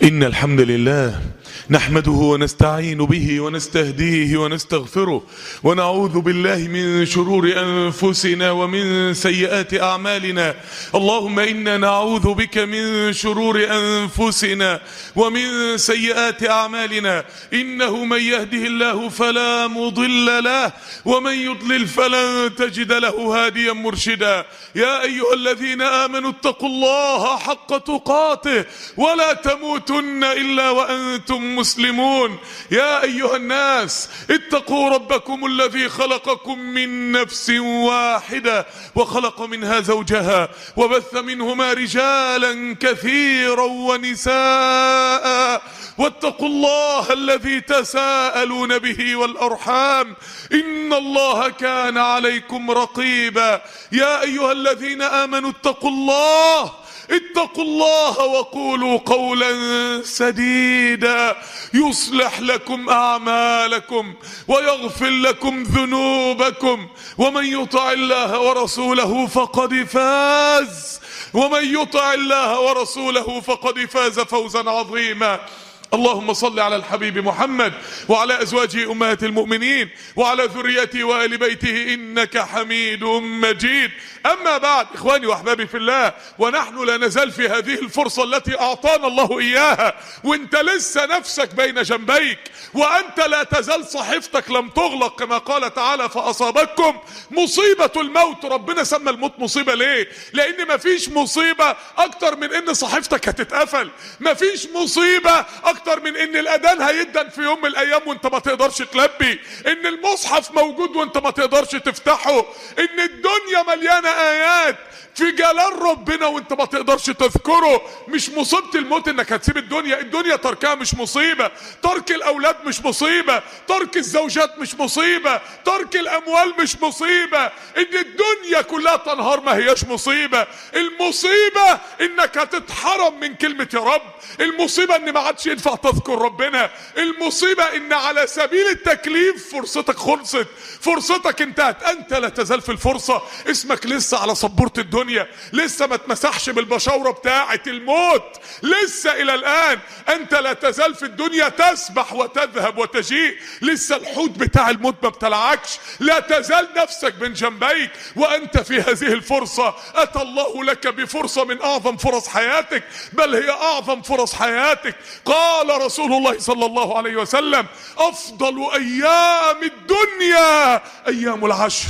إن الحمد لله نحمده ونستعين به ونستهديه ونستغفره ونعوذ بالله من شرور أنفسنا ومن سيئات أعمالنا. اللهم إنا نعوذ بك من شرور أنفسنا ومن سيئات أعمالنا، إنه من يهده الله فلا مضل له ومن يضلل فلن تجد له هاديا مرشدا. يا أيها الذين آمنوا اتقوا الله حق تقاته ولا تموتن إلا وأنتم مسلمون. يا أيها الناس اتقوا ربكم الذي خلقكم من نفس واحدة وخلق منها زوجها وبث منهما رجالا كثيرا ونساء، واتقوا الله الذي تساءلون به والأرحام إن الله كان عليكم رقيبا. يا أيها الذين آمنوا اتقوا الله وقولوا قولا سديدا يصلح لكم أعمالكم ويغفر لكم ذنوبكم، ومن يطع الله ورسوله فقد فاز فوزا عظيما. اللهم صل على الحبيب محمد وعلى أزواجه أمهات المؤمنين وعلى ذريته وآل بيته إنك حميد مجيد. أما بعد، إخواني وأحبابي في الله، ونحن لا نزال في هذه الفرصة التي أعطانا الله إياها، وانت لسه نفسك بين جنبيك، وأنت لا تزال صحيفتك لم تغلق، كما قال تعالى فأصابتكم مصيبة الموت. ربنا سمى الموت مصيبة ليه؟ لأن مفيش مصيبة أكتر من إن صحيفتك هتتقفل، مفيش مصيبة أكتر من إن الأذان هيدن في يوم من الأيام وانت ما تقدرش تلبي، إن المصحف موجود وانت ما تقدرش تفتحه، إن الدنيا مليانة آيات في جلال ربنا وانت ما تقدرش تذكره. مش مصيبة الموت انك هتسيب الدنيا تركها مش مصيبة، ترك الاولاد مش مصيبة، ترك الزوجات مش مصيبة، ترك الاموال مش مصيبة، ان الدنيا كلها تنهار ما هياش مصيبة. المصيبة انك هتتحرم من كلمة يا رب، المصيبة ان ما عادش ينفع تذكر ربنا، المصيبة ان على سبيل التكليف فرصتك خلصت، فرصتك انتهت. انت لا تزال في الفرصة، اسمك لسه على سبورة الدنيا، لسه ما اتمسحش بالبشاورة بتاعة الموت، لسه الى الان انت لا تزال في الدنيا تسبح وتذهب وتجيء، لسه الحوت بتاع الموت ما ابتلعكش، لا تزال نفسك بين جنبيك وانت في هذه الفرصة. اتى الله لك بفرصة من اعظم فرص حياتك، بل هي اعظم فرص حياتك. قال رسول الله صلى الله عليه وسلم: افضل ايام الدنيا ايام العشر.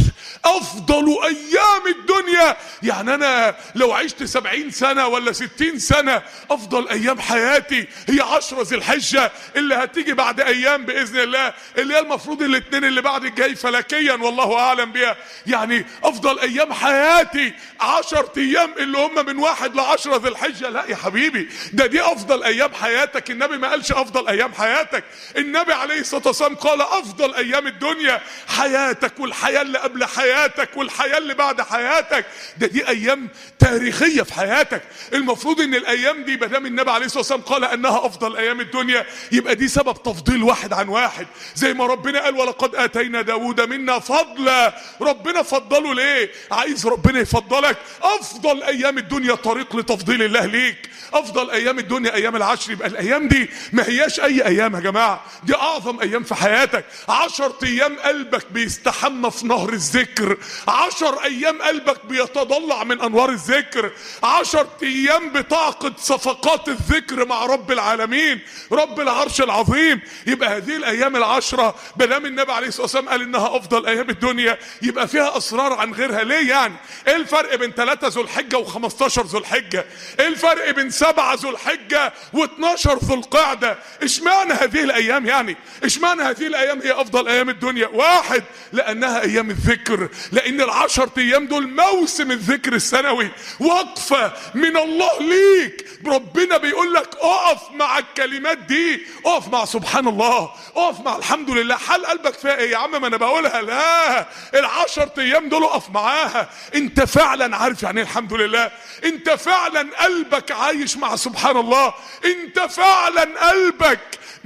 افضل ايام الدنيا، يعني انا لو عشت 70 سنة ولا 60 سنة، افضل ايام حياتي هي 10 ذي الحجة اللي هتيجي بعد ايام باذن الله، اللي هي المفروض الاثنين اللي بعد الجاي فلكيا والله اعلم بها. يعني افضل ايام حياتي 10 ايام اللي هم من 1 ل10 ذي الحجة. لا يا حبيبي، دي افضل ايام حياتك. النبي ما قالش افضل ايام حياتك، النبي عليه الصلاة والسلام قال افضل ايام الدنيا حياتك، والحياة اللي قبل حياتك، والحياة اللي بعد حياتك. دي ايام تاريخية في حياتك. المفروض ان الايام دي مادام النبي عليه الصلاة والسلام قال انها افضل ايام الدنيا، يبقى دي سبب تفضيل واحد عن واحد، زي ما ربنا قال: ولقد اتينا داود منا فضلا. ربنا فضله ليه؟ عايز ربنا يفضلك. افضل ايام الدنيا طريق لتفضيل الله ليك. افضل ايام الدنيا ايام العشر. يبقى الايام دي ما هياش اي ايام يا جماعة، دي اعظم ايام في حياتك. 10 ايام قلبك بيستحمى في نهر الذكر، 10 ايام قلبك بيتضلع من انوار الذكر، 10 ايام بتعقد صفقات الذكر مع رب العالمين رب العرش العظيم. يبقى هذه الايام العشرة بدام النبي عليه الصلاة والسلام قال انها افضل ايام الدنيا، يبقى فيها اسرار عن غيرها. ليه يعني؟ ايه الفرق بين 3 ذو الحجة و15 ذو الحجة؟ ايه الفرق بين 7 ذو الحجة و12 ذو القعدة؟ اشمعنى هذه الايام؟ يعني اشمعنى هذه الايام هي افضل ايام الدنيا؟ واحد، لانها ايام الذكر، لان ال10 ايام دول موسم الذكر السنوي، وقفة من الله ليك. ربنا بيقول لك اقف مع الكلمات دي، اقف مع سبحان الله، اقف مع الحمد لله. حال قلبك فيها ايه يا عم؟ ما انا بقولها. لا، ال10 ايام دول اقف معاها. انت فعلا عارف يعني ايه الحمد لله؟ انت فعلا قلبك عايش مع سبحان الله؟ انت فعلا قلبك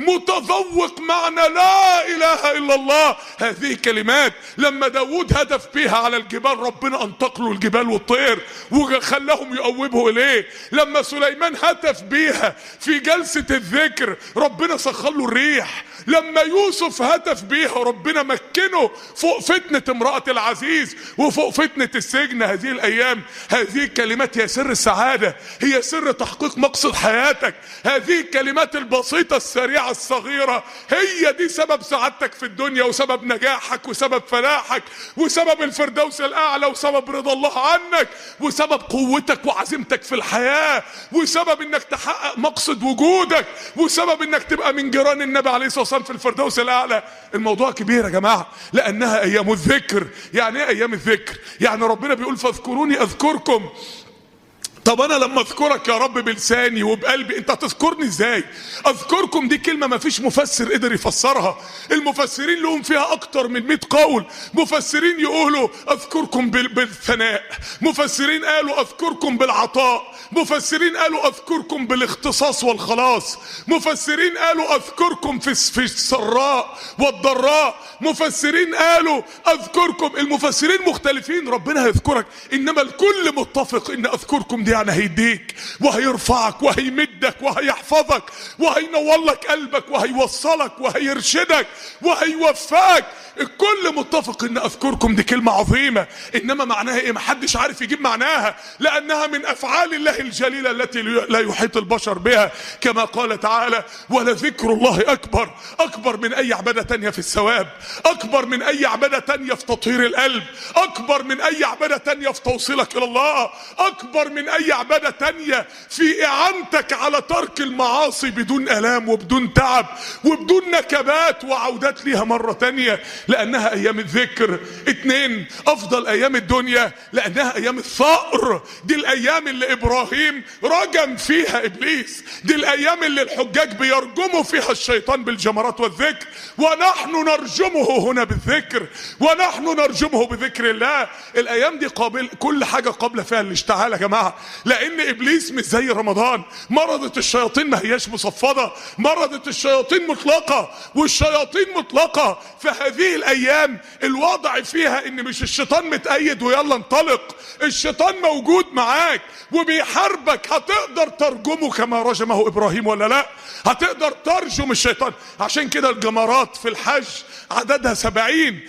متذوق معنى لا اله الا الله؟ هذه كلمات لما داود هدف بيها على الجبال ربنا انطق له الجبال والطير وخلاهم يقوبوا اليه. لما سليمان هتف بيها في جلسة لمسة الذكر ربنا سخر له الريح. لما يوسف هتف بيها ربنا مكنه فوق فتنة امرأة العزيز وفوق فتنة السجن. هذه الايام، هذه الكلمات هي سر السعادة، هي سر تحقيق مقصد حياتك. هذه الكلمات البسيطة السريعة الصغيرة هي دي سبب سعادتك في الدنيا، وسبب نجاحك، وسبب فلاحك، وسبب الفردوس الاعلى، وسبب رضا الله عنك، وسبب قوتك وعزيمتك في الحياة، وسبب انك تحقق مقصد وجودك، وسبب انك تبقى من جيران النبي عليه الصلاة والسلام في الفردوس الاعلى. الموضوع كبير يا جماعة، لانها ايام الذكر. يعني ايه ايام الذكر؟ يعني ربنا بيقول فاذكروني اذكركم. طب انا لما اذكرك يا رب بلساني وبقلبي، انت هتذكرني ازاي؟ اذكركم دي كلمة ما فيش مفسر قدر يفسرها. المفسرين لهم فيها اكتر من 100 قول. مفسرين يقولوا اذكركم بالثناء، مفسرين قالوا اذكركم بالعطاء، مفسرين قالوا اذكركم بالاختصاص والخلاص، مفسرين قالوا اذكركم في السراء والضراء، مفسرين قالوا اذكركم. المفسرين مختلفين. ربنا هيذكرك، انما الكل متفق ان اذكركم دي يعني هيديك وهيرفعك وهيمدك وهيحفظك وهينور لك قلبك وهيوصلك وهيرشدك وهيوفقك. الكل متفق ان اذكركم دي كلمة عظيمة، انما معناها ايه محدش عارف يجيب معناها، لانها من افعال الله الجليلة التي لا يحيط البشر بها. كما قال تعالى ولذكر الله اكبر. اكبر من اي عبادة تانية في الثواب، اكبر من اي عبادة تانية في تطهير القلب، اكبر من اي عبادة تانية في توصيلك الى الله، اكبر من اي عبادة تانية في اعانتك على ترك المعاصي بدون الام وبدون تعب وبدون نكبات وعودات ليها مرة تانية، لانها ايام الذكر. 2 افضل ايام الدنيا لانها ايام الثأر. دي الايام اللي ابراهيم رجم فيها ابليس، دي الايام اللي الحجاج بيرجموا فيها الشيطان بالجمرات والذكر، ونحن نرجمه هنا بالذكر، ونحن نرجمه بذكر الله. الايام دي قابل كل حاجة قابلة فيها الاشتعال يا جماعة، لان ابليس مش زي رمضان. مرضة الشياطين ما هياش مصفدة، مرضة الشياطين مطلقة، والشياطين مطلقة. فهذه الايام الوضع فيها ان مش الشيطان متأيد ويلا انطلق، الشيطان موجود معاك وبيحاربك. هتقدر ترجمه كما رجمه ابراهيم ولا لا؟ هتقدر ترجم الشيطان. عشان كده الجمرات في الحج عددها 70،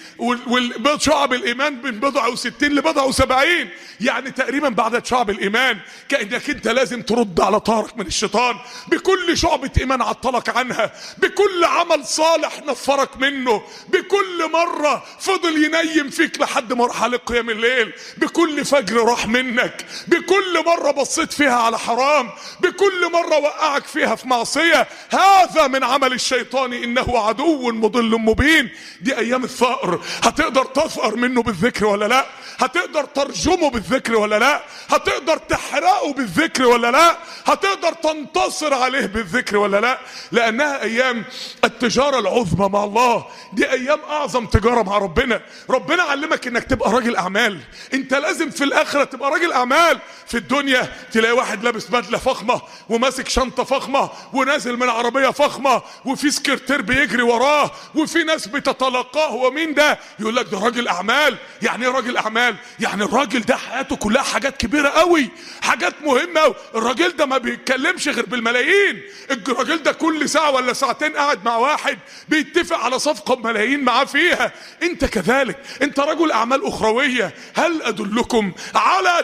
وشعب الايمان من بضع و60 لبضع و70، يعني تقريبا بعد شعب الايمان. كأنك انت لازم ترد على طارق من الشيطان بكل شعبة ايمان عطلك عنها، بكل عمل صالح نفرك منه، بكل مرة فضل ينيم فيك لحد ما راح عليك قيام الليل، بكل فجر راح منك، بكل مرة بصيت فيها على حرام، بكل مرة وقعك فيها في معصية. هذا من عمل الشيطان انه عدو مضل مبين. دي ايام الثأر. هتقدر تثأر منه بالذكر ولا لا؟ هتقدر ترجمه بالذكر ولا لا؟ هتقدر تحرقه بالذكر ولا لا؟ هتقدر تنتصر عليه بالذكر ولا لا؟ لانها ايام التجارة العظمى مع الله. دي ايام اعظم تجارة مع ربنا. ربنا علمك انك تبقى راجل اعمال. انت لازم في الاخرة تبقى راجل اعمال. في الدنيا تلاقي واحد لابس بدلة فخمة وماسك شنطة فخمة ونازل من عربية فخمة وفي سكرتير بيجري وراه وفي ناس بتتلقاه. ومين ده؟ يقول لك ده راجل اعمال. يعني ايه راجل اعمال؟ يعني الراجل ده حياته كلها حاجات كبيرة قوي، حاجات مهمة قوي. الراجل ده ما بيتكلمش غير بالملايين. الراجل ده كل ساعة ولا ساعتين قاعد مع واحد بيتفق على صفقة بملايين معاه فيها. انت كذلك، انت رجل اعمال اخروية. هل ادلكم على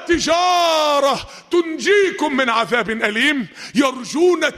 تجارة تنجيكم من عذاب اليم؟ يرجون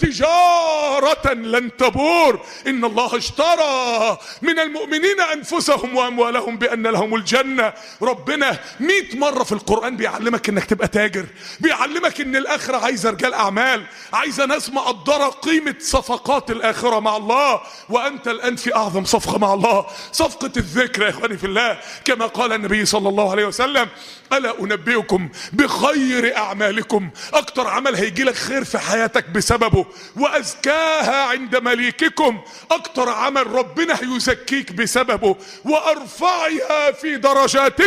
تجارة لن تبور. ان الله اشترى من المؤمنين انفسهم واموالهم بان لهم الجنة. ربنا 100 مرة في القرآن بيعلمك انك تبقى تاجر، بيعلمك ان الاخرة عايزة رجال اعمال، عايزة ناس مقدرة قيمة صفقات الاخرة مع الله. وانت الان في اعظم صفقة مع الله، صفقة الذكر يا اخواني في الله. كما قال النبي صلى الله عليه وسلم الا انبئكم بخير اعمالكم. اكتر عمل هيجي لك خير في حياتك بسببه، وازكاها عند مليككم. اكتر عمل ربنا هيزكيك بسببه، وارفعها في درجاتكم.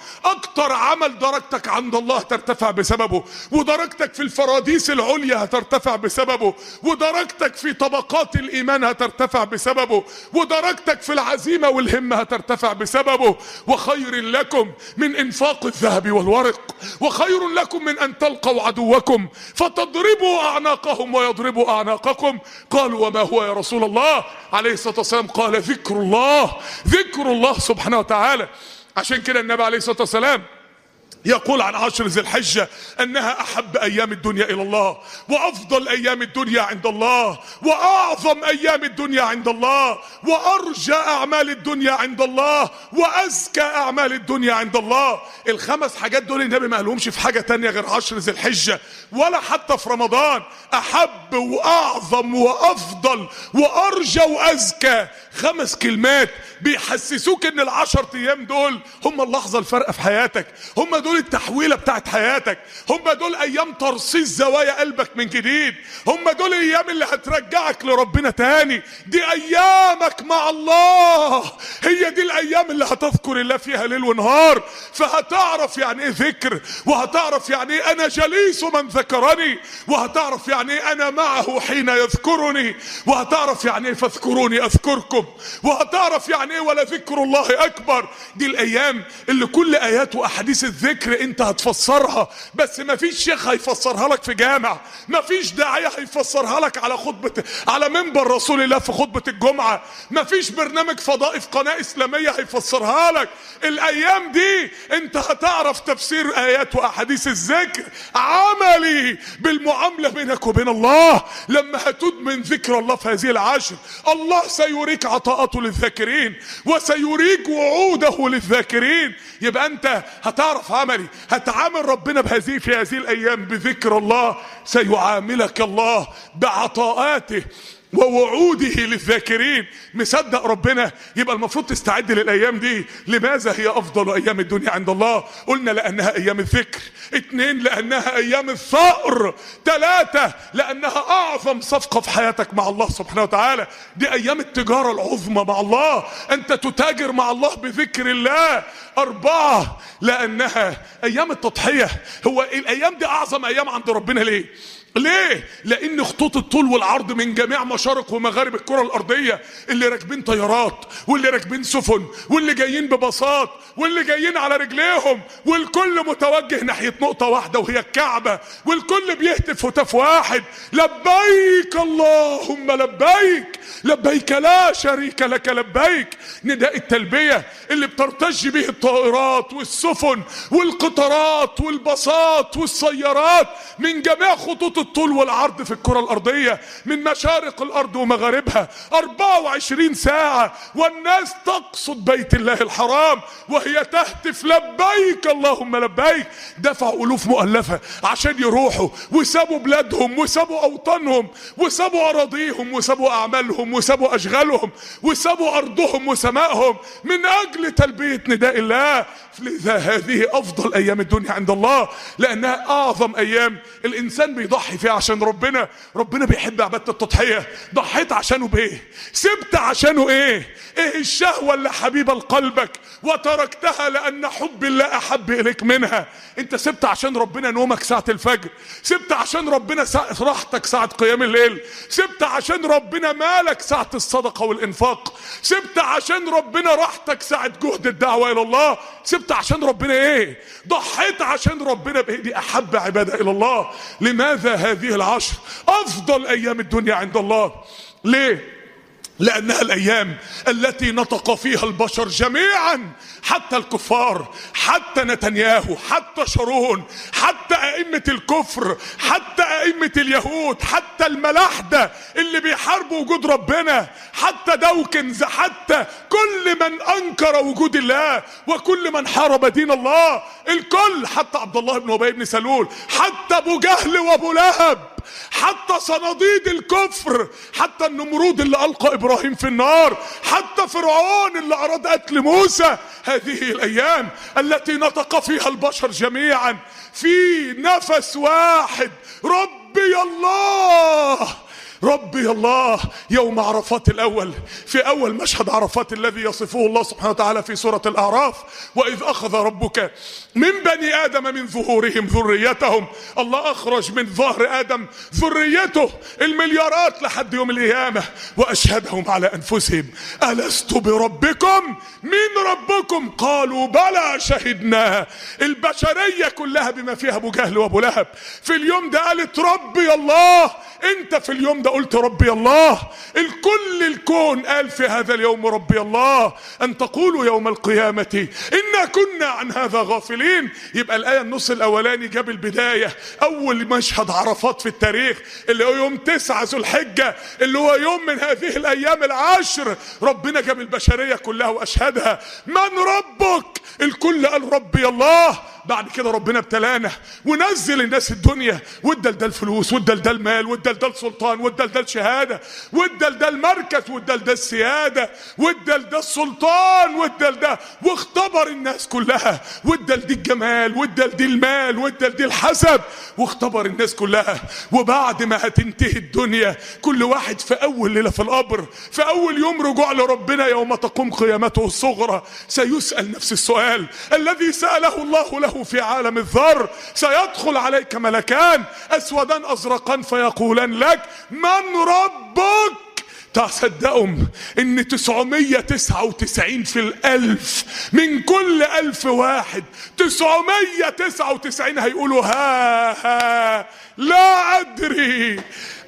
اكتر عمل درجتك عند الله هترتفع بسببه، ودرجتك في الفراديس العليا هترتفع بسببه، ودرجتك في طبقات الايمان هترتفع بسببه، ودرجتك في العزيمة والهمة هترتفع بسببه. وخير لكم من انفاق الذهب والورق، وخير لكم من ان تلقوا عدوكم فتضربوا اعناقهم ويضربوا اعناقكم. قالوا وما هو يا رسول الله؟ عليه الصلاة والسلام قال ذكر الله، ذكر الله سبحانه وتعالى. عشان كده النبي عليه الصلاة والسلام يقول عن 10 ذي الحجة انها احب ايام الدنيا الى الله، وافضل ايام الدنيا عند الله، واعظم ايام الدنيا عند الله، وارجى اعمال الدنيا عند الله، وازكى اعمال الدنيا عند الله. الخمس حاجات دول النبي ما قالهمش في حاجة تانية غير 10 ذي الحجة، ولا حتى في رمضان. احب واعظم وافضل وارجى وازكى، 5 كلمات بيحسسوك ان ال10 ايام دول هم اللحظة الفارقة في حياتك، هم دول التحويلة بتاعت حياتك، هم دول ايام ترصيص زوايا قلبك من جديد، هم دول الايام اللي هترجعك لربنا تاني. دي ايامك مع الله، هي دي الايام اللي هتذكر الله فيها ليل ونهار، فهتعرف يعني ايه ذكر، وهتعرف يعني ايه انا جليس من ذكرني، وهتعرف يعني ايه انا معه حين يذكرني، وهتعرف يعني ايه فاذكروني اذكركم، وهتعرف يعني ايه ولذكر الله اكبر. دي الايام اللي كل ايات واحاديث الذكر انت هتفسرها، بس مفيش شيخ هيفسرها لك في جامع، مفيش داعية هيفسرها لك على منبر رسول الله في خطبة الجمعة، مفيش برنامج فضائي في قناة اسلامية هيفسرها لك. الايام دي انت هتعرف تفسير ايات واحاديث الذكر عملي بالمعاملة بينك وبين الله. لما هتدمن ذكر الله في هذه العشر، الله سيريك عطاءاته للذاكرين، وسيريك وعوده للذاكرين. يبقى انت هتعرف عملي، هتعامل ربنا في هذه الايام بذكر الله، سيعاملك الله بعطاءاته ووعوده للذاكرين. مصدق ربنا؟ يبقى المفروض تستعد للايام دي. لماذا هي افضل ايام الدنيا عند الله؟ قلنا لانها ايام الذكر، 2 لانها ايام الثأر، 3 لانها اعظم صفقة في حياتك مع الله سبحانه وتعالى. دي ايام التجارة العظمى مع الله، انت تتاجر مع الله بذكر الله. 4 لانها ايام التضحية. هو الايام دي اعظم ايام عند ربنا ليه؟ لان خطوط الطول والعرض من جميع مشارق ومغارب الكرة الارضية، اللي راكبين طيارات، واللي راكبين سفن، واللي جايين بباصات، واللي جايين على رجليهم، والكل متوجه ناحية نقطة واحدة وهي الكعبة، والكل بيهتف هتاف واحد: لبيك اللهم لبيك، لبيك لا شريك لك لبيك. نداء التلبية اللي بترتج به الطائرات والسفن والقطارات والباصات والسيارات من جميع خطوط الطول والعرض في الكرة الارضية، من مشارق الارض ومغاربها، 24 ساعة والناس تقصد بيت الله الحرام وهي تهتف لبيك اللهم لبيك. دفعوا الوف مؤلفة عشان يروحوا، وسابوا بلادهم، وسابوا اوطانهم، وسابوا اراضيهم، وسابوا اعمالهم، وسابوا اشغالهم، وسابوا ارضهم وسمائهم من اجل تلبية نداء الله. لذا هذه افضل ايام الدنيا عند الله، لانها اعظم ايام الانسان بيضحي فيها عشان ربنا. ربنا بيحب عبادة التضحية. ضحيت عشانه بايه؟ سبت عشانه ايه الشهوة اللي حبيبة لقلبك وتركتها لان حب الله احب اليك منها؟ انت سبت عشان ربنا نومك ساعة الفجر، سبت عشان ربنا راحتك ساعة قيام الليل، سبت عشان ربنا مالك ساعة الصدقة والانفاق، سبت عشان ربنا راحتك ساعة جهد الدعوة الى الله، سبت عشان ربنا ايه؟ ضحيت عشان ربنا بايه؟ دي احب عبادة الى الله. لماذا هذه العشر افضل ايام الدنيا عند الله؟ ليه؟ لأنها الأيام التي نطق فيها البشر جميعا، حتى الكفار، حتى نتنياهو، حتى شارون، حتى أئمة الكفر، حتى أئمة اليهود، حتى الملاحدة اللي بيحاربوا وجود ربنا، حتى دوكنز، حتى كل من أنكر وجود الله وكل من حارب دين الله، الكل، حتى عبد الله بن أبي بن سلول، حتى أبو جهل وأبو لهب، حتى صناديد الكفر، حتى النمرود اللي ألقى إبراهيم في النار، حتى فرعون اللي أراد قتل موسى. هذه الأيام التي نطق فيها البشر جميعا في نفس واحد: ربي الله، رب ربي الله يوم عرفات الأول، في أول مشهد عرفات الذي يصفه الله سبحانه وتعالى في سورة الأعراف: وإذ أخذ ربك من بني آدم من ظهورهم ذريتهم. الله أخرج من ظهر آدم ذريته المليارات لحد يوم القيامة، وأشهدهم على أنفسهم ألست بربكم؟ من ربكم؟ قالوا بلى شهدنا. البشرية كلها بما فيها أبو جهل وأبو لهب في اليوم ده قالت ربي الله. انت في اليوم ده قلت ربي الله. الكل الكون قال في هذا اليوم ربي الله. ان تقولوا يوم القيامة انا كنا عن هذا غافلين. يبقى الآية النص الاولاني جاب البداية، اول مشهد عرفات في التاريخ اللي هو يوم 9 ذو الحجة، اللي هو يوم من هذه الايام العشر. ربنا جاب البشرية كلها واشهدها من ربك؟ الكل قال ربي الله. بعد كده ربنا ابتلانا ونزل الناس الدنيا، وادى لده الفلوس، وادى لده المال، وادى لده السلطان، وادى لده الشهاده، وادى لده المركز، وادى لده السياده، وادى لده السلطان، وادى لده، واختبر الناس كلها، وادى لدي الجمال، وادى لدي المال، وادى لدي الحسب، واختبر الناس كلها. وبعد ما هتنتهي الدنيا كل واحد في اول ليله في القبر، في اول يوم رجوع لربنا يوم تقوم قيامته الصغرى، سيسأل نفس السؤال الذي سأله الله له في عالم الذر. سيدخل عليك ملكان اسودان ازرقان فيقولان لك من ربك؟ تصدقهم ان 999 في الالف من كل 1000 واحد 999 هيقولوا ها لا ادري.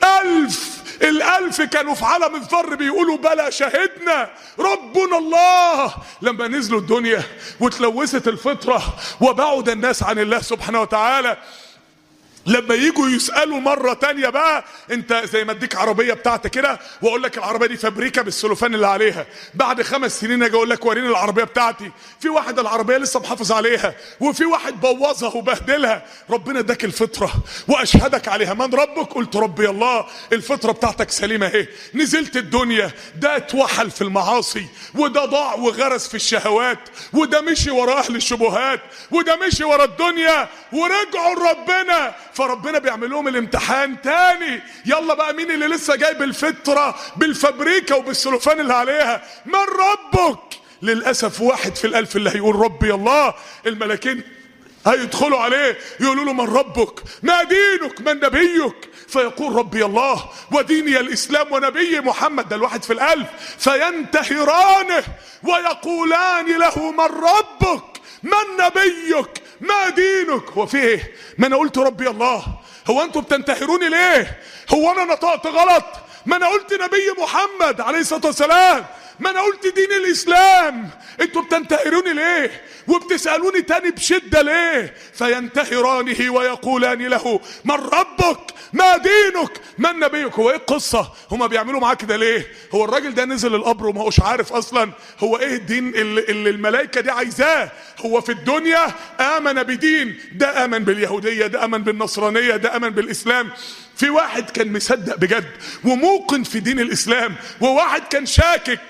الألف كانوا في عالم الذر بيقولوا بلى شهدنا ربنا الله. لما نزلوا الدنيا وتلوثت الفطرة وبعد الناس عن الله سبحانه وتعالى، لما يجوا يسألوا مرة تانية بقى، انت زي ما اديك عربية بتاعتك كده واقول لك العربية دي فابريكا بالسلوفان اللي عليها، بعد 5 سنين اجي اقول لك وريني العربية بتاعتي، في واحد العربية لسه محافظ عليها وفي واحد بوظها وبهدلها. ربنا اداك الفطرة واشهدك عليها من ربك؟ قلت ربي الله. الفطرة بتاعتك سليمة اهي. نزلت الدنيا، ده اتوحل في المعاصي، وده ضاع وغرس في الشهوات، وده مشي ورا اهل الشبهات، وده مشي ورا الدنيا، ورجعوا لربنا. فربنا بيعمل لهم الامتحان تاني. يلا بقى مين اللي لسه جايب الفطرة بالفابريكا وبالسلوفان اللي عليها؟ من ربك؟ للأسف واحد في الألف اللي هيقول ربي الله. الملكين هيدخلوا عليه يقولوا له من ربك؟ ما دينك؟ من نبيك؟ فيقول ربي الله وديني الإسلام ونبي محمد. ده الواحد في الألف. فينتهرانه ويقولان له من ربك؟ من نبيك؟ ما دينك؟ هو في ايه؟ ما انا قلت ربي الله. هو انتوا بتنتهروني ليه؟ هو انا نطقت غلط؟ ما انا قلت نبي محمد عليه الصلاة والسلام، ما انا قلت دين الاسلام. انتوا بتنتهروني ليه وبتسألوني تاني بشدة ليه؟ فينتهرانه ويقولان له من ربك؟ ما دينك؟ من نبيك؟ هو ايه القصة؟ هما بيعملوا معاه كده ليه؟ هو الراجل ده نزل القبر وما هوش عارف اصلا هو ايه الدين اللي الملائكة دي عايزاه. هو في الدنيا آمن بدين، ده آمن باليهودية، ده آمن بالنصرانية، ده آمن بالإسلام. في واحد كان مصدق بجد وموقن في دين الإسلام، وواحد كان شاكك.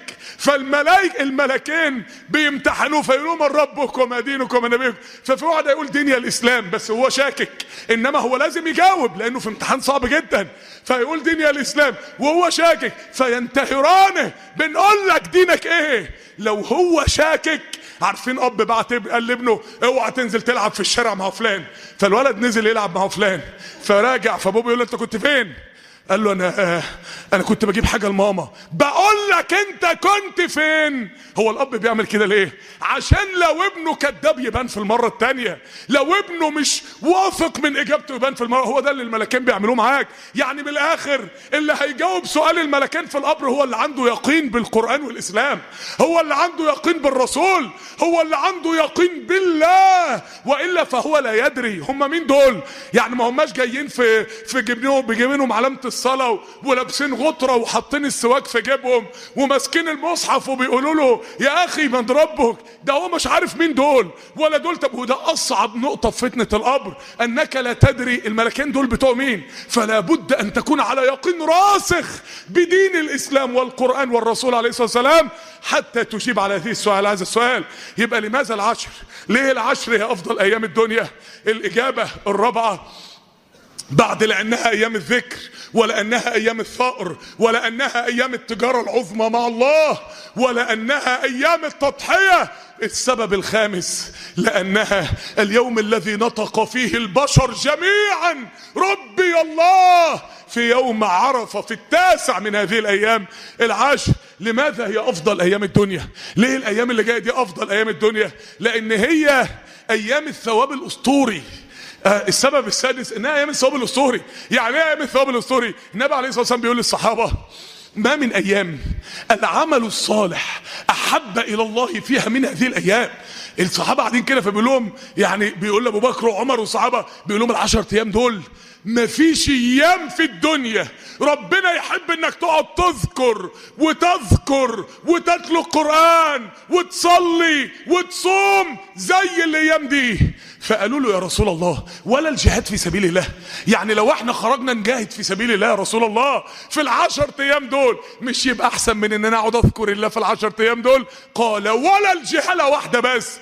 الملكين بيمتحنوه فيقولوا من ربك وما دينك وما نبيك. ففي واحد يقول ديني الاسلام بس هو شاكك، انما هو لازم يجاوب لانه في امتحان صعب جدا. فيقول ديني الاسلام وهو شاكك. فينتهرانه بنقول لك دينك ايه؟ لو هو شاكك، عارفين اب بعت قال لابنه اوعى تنزل تلعب في الشارع مع فلان، فالولد نزل يلعب مع فلان فراجع، فابوه بيقول له انت كنت فين؟ قال له انا كنت بجيب حاجه لماما. بقول لك انت كنت فين؟ هو الاب بيعمل كده ليه؟ عشان لو ابنه كذاب يبان في المره الثانيه، لو ابنه مش واثق من اجابته يبان في المره. هو ده اللي الملكين بيعملوه معاك. يعني بالاخر اللي هيجاوب سؤال الملكين في القبر هو اللي عنده يقين بالقران والاسلام، هو اللي عنده يقين بالرسول، هو اللي عنده يقين بالله. والا فهو لا يدري. هم مين دول؟ يعني ما هماش جايين في جيبينهم علامه الصلاة ولابسين غطرة وحاطين السواك في جيبهم وماسكين المصحف وبيقولوا له يا اخي من ربك. ده هو مش عارف مين دول ولا دول. طب وده اصعب نقطة في فتنة القبر، انك لا تدري الملكين دول بتوع مين. فلا بد ان تكون على يقين راسخ بدين الاسلام والقرآن والرسول عليه الصلاة والسلام حتى تجيب على هذا السؤال. يبقى لماذا العشر؟ ليه العشر هي افضل ايام الدنيا؟ الاجابة الرابعة بعد لأنها أيام الذكر، ولأنها أيام الثأر، ولأنها أيام التجارة العظمى مع الله، ولأنها أيام التضحية. السبب الخامس لأنها اليوم الذي نطق فيه البشر جميعا ربي الله، في يوم عرفة، في 9 من هذه الأيام العشر. لماذا هي أفضل أيام الدنيا؟ ليه الأيام اللي جاية دي أفضل أيام الدنيا؟ لأن هي أيام الثواب الأسطوري. السبب السادس انها ايام الثواب الاسطوري. يعني ايه ايام الثواب الاسطوري؟ النبي عليه الصلاه والسلام بيقول للصحابه: ما من ايام العمل الصالح احب الى الله فيها من هذه الايام. الصحابه قاعدين كده فبيقول لهم، يعني بيقول لابو بكر وعمر والصحابه، بيقول لهم ال10 ايام دول ما فيش ايام في الدنيا ربنا يحب انك تقعد تذكر وتذكر وتتلو القرآن وتصلي وتصوم زي الايام دي. فقالوا له: يا رسول الله، ولا الجهاد في سبيل الله؟ يعني لو احنا خرجنا نجاهد في سبيل الله يا رسول الله في ال10 ايام دول، مش يبقى احسن من ان انا اقعد اذكر الله في ال10 ايام دول؟ قال: ولا الجهاد واحده بس،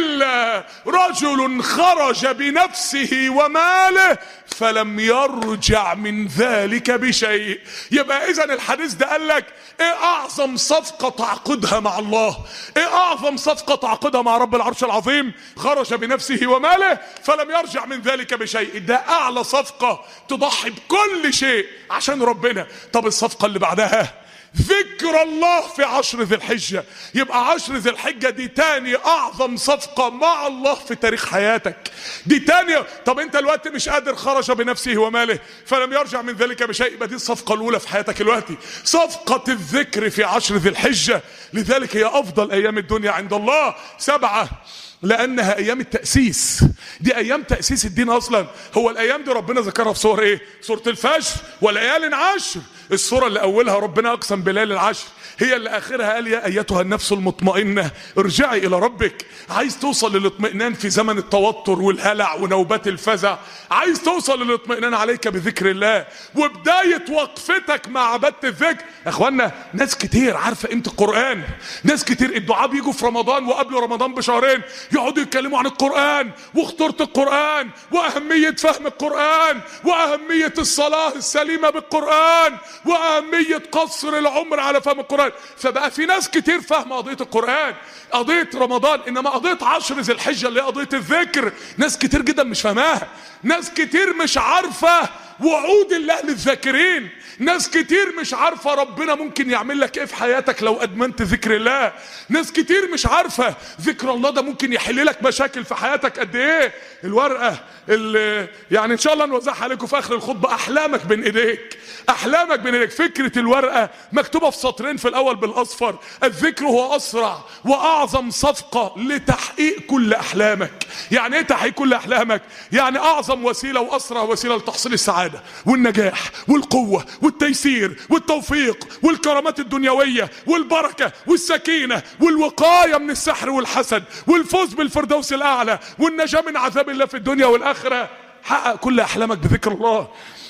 الا رجل خرج بنفسه وماله فلم يرجع من ذلك بشيء. يبقى اذا الحديث ده قال لك ايه اعظم صفقة تعقدها مع الله؟ ايه اعظم صفقة تعقدها مع رب العرش العظيم؟ خرج بنفسه وماله فلم يرجع من ذلك بشيء. ده اعلى صفقة، تضحي بكل شيء عشان ربنا. طب الصفقة اللي بعدها ذكر الله في 10 ذي الحجة. يبقى 10 ذي الحجة دي تاني اعظم صفقة مع الله في تاريخ حياتك، دي تاني. طب انت الوقت مش قادر، خرج بنفسه وماله فلم يرجع من ذلك بشيء، يبقى دي الصفقة الاولى في حياتك الوقت، صفقة الذكر في 10 ذي الحجة. لذلك هي افضل ايام الدنيا عند الله. 7 لانها ايام التأسيس. دي ايام تأسيس الدين اصلا. هو الايام دي ربنا ذكرها في سورة ايه؟ سورة الفجر وليال عشر. السورة اللي اولها ربنا اقسم بليال العشر، هي اللي اخرها قال: يا ايتها النفس المطمئنة ارجعي الى ربك. عايز توصل للاطمئنان في زمن التوتر والهلع ونوبات الفزع، عايز توصل للاطمئنان، عليك بذكر الله. وبداية وقفتك مع عبادة الذكر. اخوانا، ناس كتير عارفة قيمة القرآن، ناس كتير الدعاء بيجوا في رمضان وقبل رمضان بشهرين يقعدوا يتكلموا عن القرآن وخطورة القرآن وأهمية فهم القرآن وأهمية الصلاة السليمة بالقرآن وأهمية قصر العمر على فهم القرآن. فبقى في ناس كتير فاهمة قضية القرآن، قضية رمضان، إنما قضية 10 ذي الحجة اللي هي قضية الذكر ناس كتير جدا مش فاهماها. ناس كتير مش عارفة وعود الله للذاكرين. ناس كتير مش عارفة ربنا ممكن يعمل لك ايه في حياتك لو ادمنت ذكر الله. ناس كتير مش عارفة ذكر الله ده ممكن يحل لك مشاكل في حياتك قد ايه. الورقة اللي يعني ان شاء الله نوزعها عليكم في اخر الخطبة، احلامك بين ايديك، احلامك بين ايديك. فكرة الورقة مكتوبة في سطرين في الاول بالاصفر: الذكر هو اسرع واعظم صفقة لتحقيق كل احلامك. يعني ايه تحقيق كل احلامك؟ يعني اعظم وسيلة واسرع وسيلة لتحصيل السعادة والنجاح والقوة والتيسير والتوفيق والكرامات الدنيوية والبركة والسكينة والوقاية من السحر والحسد والفوز بالفردوس الأعلى والنجاة من عذاب الله في الدنيا والآخرة. حقق كل أحلامك بذكر الله.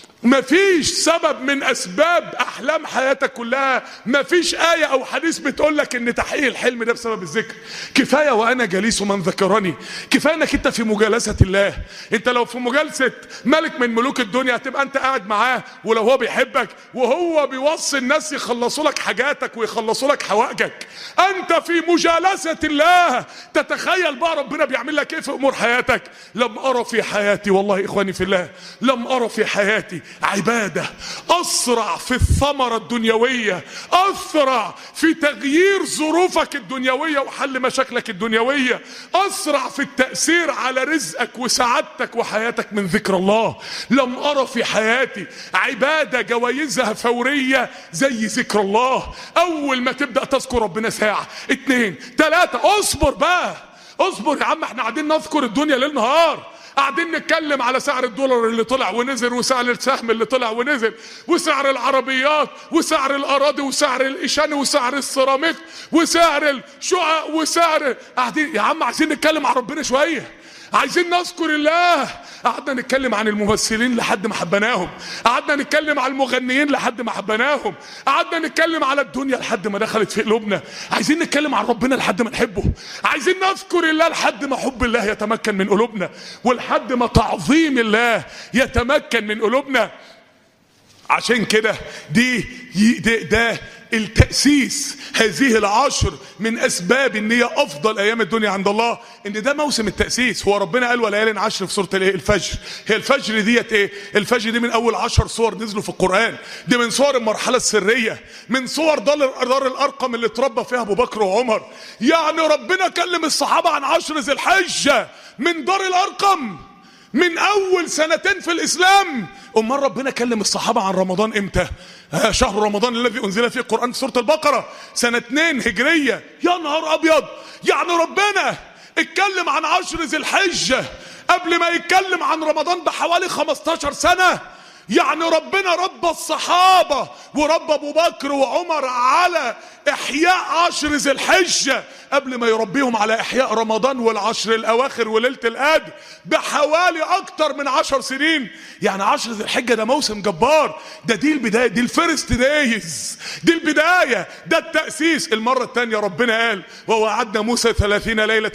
مفيش سبب من اسباب احلام حياتك كلها، مفيش آية او حديث بتقول لك ان تحقيق الحلم ده بسبب الذكر. كفاية وانا جليس من ذكرني، كفاية انك انت في مجالسة الله. انت لو في مجالسة ملك من ملوك الدنيا هتبقى انت قاعد معاه، ولو هو بيحبك وهو بيوصي الناس يخلصوا لك حاجاتك ويخلصوا لك حوائجك، انت في مجالسة الله. تتخيل بقى ربنا بيعمل لك ايه في امور حياتك. لم ارى في حياتي، والله اخواني في الله، لم ارى في حياتي عبادة أسرع في الثمرة الدنيوية، أسرع في تغيير ظروفك الدنيوية وحل مشاكلك الدنيوية، أسرع في التأثير على رزقك وسعادتك وحياتك من ذكر الله. لم أرى في حياتي عبادة جوائزها فورية زي ذكر الله. أول ما تبدأ تذكر ربنا ساعة 2 3، اصبر بقى، اصبر يا عم. احنا قاعدين نذكر الدنيا ليل نهار، قاعدين نتكلم على سعر الدولار اللي طلع ونزل وسعر السهم اللي طلع ونزل وسعر العربيات وسعر الاراضي وسعر الاشان وسعر السيراميك وسعر الشقق وسعر. قاعدين يا عم عايزين نتكلم عن ربنا شويه، عايزين نذكر الله. قعدنا نتكلم عن الممثلين لحد ما حبناهم، قعدنا نتكلم عن المغنيين لحد ما حبناهم، قعدنا نتكلم على الدنيا لحد ما دخلت في قلوبنا. عايزين نتكلم عن ربنا لحد ما نحبه، عايزين نذكر الله لحد ما حب الله يتمكن من قلوبنا، ولحد ما تعظيم الله يتمكن من قلوبنا. عشان كده ده التأسيس. هذه العشر من أسباب إن هي أفضل أيام الدنيا عند الله، إن ده موسم التأسيس. هو ربنا قال وليال عشر في سورة الفجر. هي الفجر ديت إيه؟ الفجر دي من أول 10 سور نزلوا في القرآن، دي من صور المرحلة السرية، من صور دار الأرقم اللي اتربى فيها أبو بكر وعمر. يعني ربنا كلم الصحابة عن 10 ذي الحجة من دار الأرقم من أول سنتين في الإسلام. أمال ربنا كلم الصحابة عن رمضان إمتى؟ شهر رمضان الذي أنزل فيه القرآن في سورة البقرة سنة 2 هجرية. يا نهار أبيض! يعني ربنا اتكلم عن 10 ذي الحجة قبل ما يتكلم عن رمضان بحوالي 15 سنة. يعني ربنا ربى الصحابة وربى أبو بكر وعمر على إحياء 10 ذي الحجة قبل ما يربيهم على إحياء رمضان والعشر الأواخر وليلة القدر بحوالي أكتر من 10 سنين. يعني 10 ذي الحجة ده موسم جبار. دي البداية، دي الفيرست دايز، دي البداية، ده التأسيس. المرة الثانية ربنا قال ووعدنا موسى 30 ليلة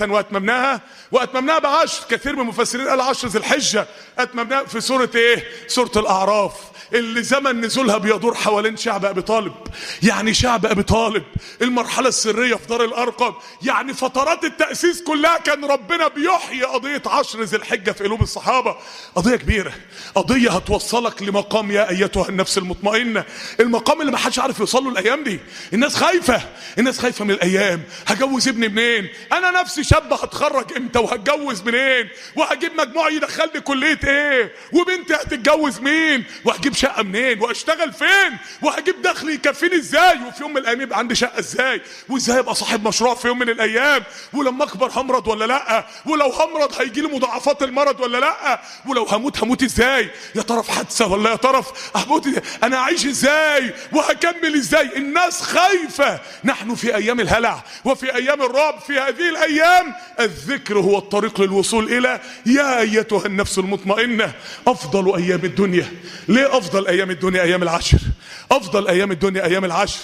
وأتممناها ب10. كثير من المفسرين قال 10 ذي الحجة أتممناها في سورة إيه؟ سورة الأعراف، اللي زمن نزولها بيدور حوالين شعب أبي طالب. يعني شعب أبي طالب المرحلة السرية في دار الأرقم، يعني فترات التأسيس كلها كان ربنا بيحيي قضية 10 ذي الحجة في قلوب الصحابة. قضية كبيرة، قضية هتوصلك لمقام يا أيتها النفس المطمئنة، المقام اللي ما حدش عارف يوصل له الأيام دي. الناس خايفة، الناس خايفة من الأيام. هجوز ابني منين؟ أنا نفسي شاب هتخرج إمتى؟ وهتجوز منين؟ وهجيب مجموع يدخلني كلية إيه؟ وبنتي هتتجوز مين؟ وهجيب شقة منين؟ واشتغل فين؟ وهجيب دخل يكفيني ازاي؟ وفي يوم من الايام يبقى عندي شقة ازاي؟ وازاي ابقى صاحب مشروع في يوم من الايام؟ ولما اكبر همرض ولا لا؟ ولو همرض هيجي لي مضاعفات المرض ولا لا؟ ولو هموت ازاي؟ يا ترى في حادثة ولا يا ترى هموت؟ انا اعيش ازاي؟ وهكمل ازاي؟ الناس خايفة. نحن في ايام الهلع وفي ايام الرعب. في هذه الايام الذكر هو الطريق للوصول الى يا ايتها النفس المطمئنة. افضل ايام الدنيا. ليه افضل ايام الدنيا ايام العشر؟ افضل ايام الدنيا ايام العشر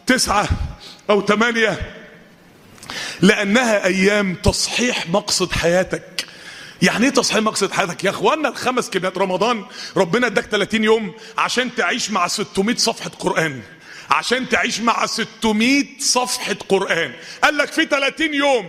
9 أو 8، لانها ايام تصحيح مقصد حياتك. يعني ايه تصحيح مقصد حياتك يا اخوانا؟ الخمس كلمات رمضان ربنا اداك 30 يوم عشان تعيش مع 600 صفحة قرآن، عشان تعيش مع 600 صفحة قرآن. قال لك في 30 يوم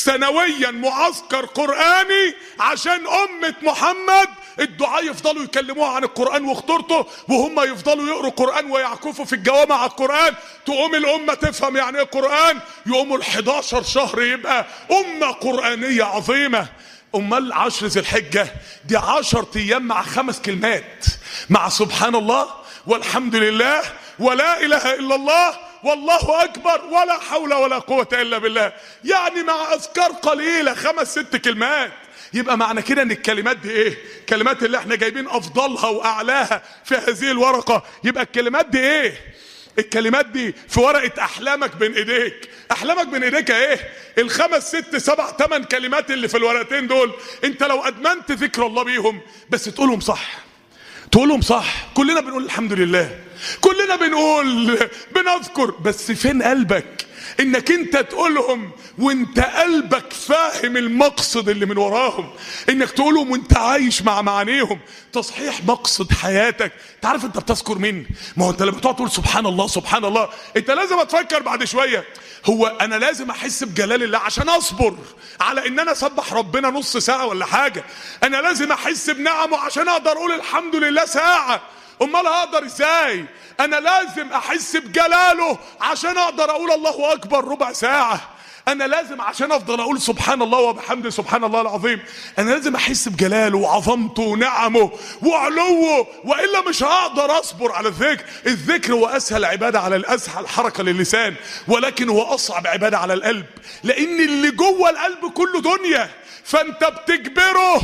سنويا معسكر قرآني عشان أمة محمد الدعاء يفضلوا يكلموها عن القرآن وخطورته، وهم يفضلوا يقروا قرآن ويعكفوا في الجوامع على القرآن. تقوم الأمة تفهم يعني ايه قرآن، يقوموا ال11 شهر يبقى أمة قرآنية عظيمة. أمال 10 ذي الحجة دي 10 أيام مع 5 كلمات، مع سبحان الله والحمد لله ولا إله إلا الله والله أكبر ولا حول ولا قوة إلا بالله. يعني مع أذكار قليلة 5 6 كلمات. يبقى معنى كده ان الكلمات دي ايه؟ الكلمات اللي احنا جايبين افضلها واعلاها في هذه الورقة، يبقى الكلمات دي ايه؟ الكلمات دي في ورقة احلامك بين ايديك. احلامك بين ايديك ايه؟ ال5 6 7 8 كلمات اللي في الورقتين دول، انت لو ادمنت ذكر الله بيهم بس تقولهم صح، تقولهم صح. كلنا بنقول الحمد لله، كلنا بنقول بنذكر، بس فين قلبك؟ انك انت تقولهم وانت قلبك فاهم المقصد اللي من وراهم، انك تقولهم وانت عايش مع معانيهم. تصحيح مقصد حياتك. تعرف انت بتذكر مين؟ ما هو انت لما تقعد تقول سبحان الله سبحان الله، انت لازم تفكر بعد شوية، هو انا لازم احس بجلال الله عشان اصبر على ان انا اسبح ربنا نص ساعة ولا حاجة. انا لازم احس بنعمه عشان اقدر اقول الحمد لله ساعة. امال هقدر ازاي؟ انا لازم احس بجلاله عشان اقدر اقول الله اكبر ربع ساعة. انا لازم عشان افضل اقول سبحان الله وبحمده سبحان الله العظيم، انا لازم احس بجلاله وعظمته ونعمه وعلوه، والا مش هقدر اصبر على الذكر. الذكر هو اسهل عبادة على الاسهل حركة للسان، ولكن هو اصعب عبادة على القلب، لان اللي جوه القلب كله دنيا، فانت بتجبره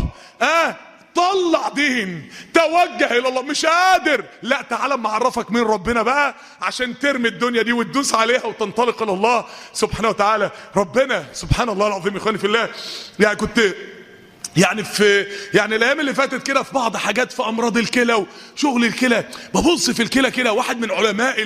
طلع دين، توجه الى الله. مش قادر، لا تعالى اما اعرفك مين ربنا بقى عشان ترمي الدنيا دي وتدوس عليها وتنطلق الى الله سبحانه وتعالى. ربنا سبحان الله العظيم. يا اخواني في الله، يعني كنت يعني الايام اللي فاتت كده في بعض حاجات في امراض الكلى وشغل الكلى، ببص في الكلى كده، واحد من علماء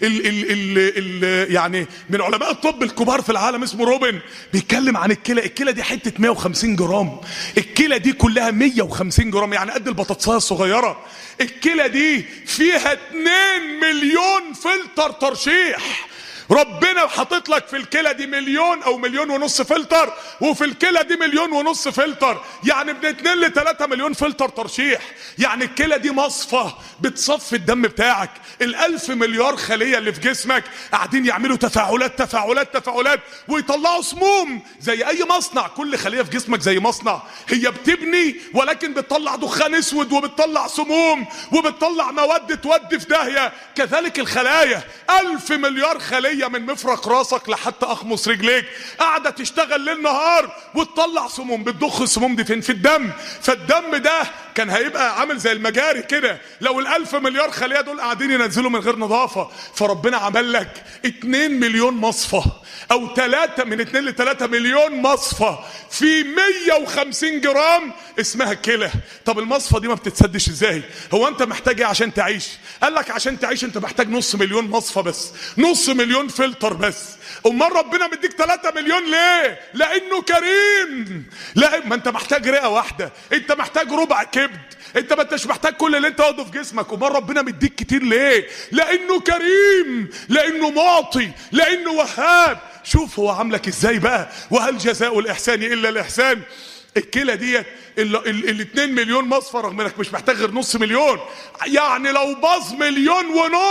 يعني من علماء الطب الكبار في العالم اسمه روبن بيتكلم عن الكلى دي حته 150 جرام، الكلى دي كلها 150 جرام يعني قد البطاطسايه الصغيره. الكلى دي فيها 2 مليون فلتر ترشيح. ربنا حاطط لك في الكلى دي 1 أو 1.5 مليون فلتر، وفي الكلى دي 1.5 مليون فلتر، يعني من 2 ل 3 مليون فلتر ترشيح. يعني الكلى دي مصفى بتصفي الدم بتاعك. ال1000 مليار خلية اللي في جسمك قاعدين يعملوا تفاعلات ويطلعوا سموم زي اي مصنع. كل خلية في جسمك زي مصنع، هي بتبني ولكن بتطلع دخان اسود وبتطلع سموم وبتطلع مواد تودي في داهية. كذلك الخلايا، 1000 مليار خلية من مفرق راسك لحد اخمص رجليك قاعده تشتغل ليل نهار وتطلع سموم. بتضخ السموم دي فين؟ في الدم. فالدم ده كان هيبقى عامل زي المجاري كده لو ال1000 مليار خليه دول قاعدين ينزلوا من غير نظافه. فربنا عمل لك 2 مليون مصفى، او 3 من 2 ل 3 مليون مصفى في 150 جرام اسمها الكلى. طب المصفى دي ما بتتسدش ازاي؟ هو انت محتاج ايه عشان تعيش؟ قال لك عشان تعيش انت محتاج 0.5 مليون مصفى بس، 0.5 مليون فلتر بس. امال ربنا مديك 3 مليون ليه؟ لانه كريم. لا، ما انت محتاج رئه واحده، انت محتاج ربع كبد، انت ما انتش محتاج كل اللي انت واخده في جسمك. امال ربنا مديك كتير ليه؟ لانه كريم، لانه معطي، لانه وهاب. شوف هو عاملك ازاي بقى. وهل جزاء الاحسان الا الاحسان؟ الكلى دي ال 2 مليون مصفى رغم انك مش محتاج غير 0.5 مليون. يعني لو باظ 1.5 مليون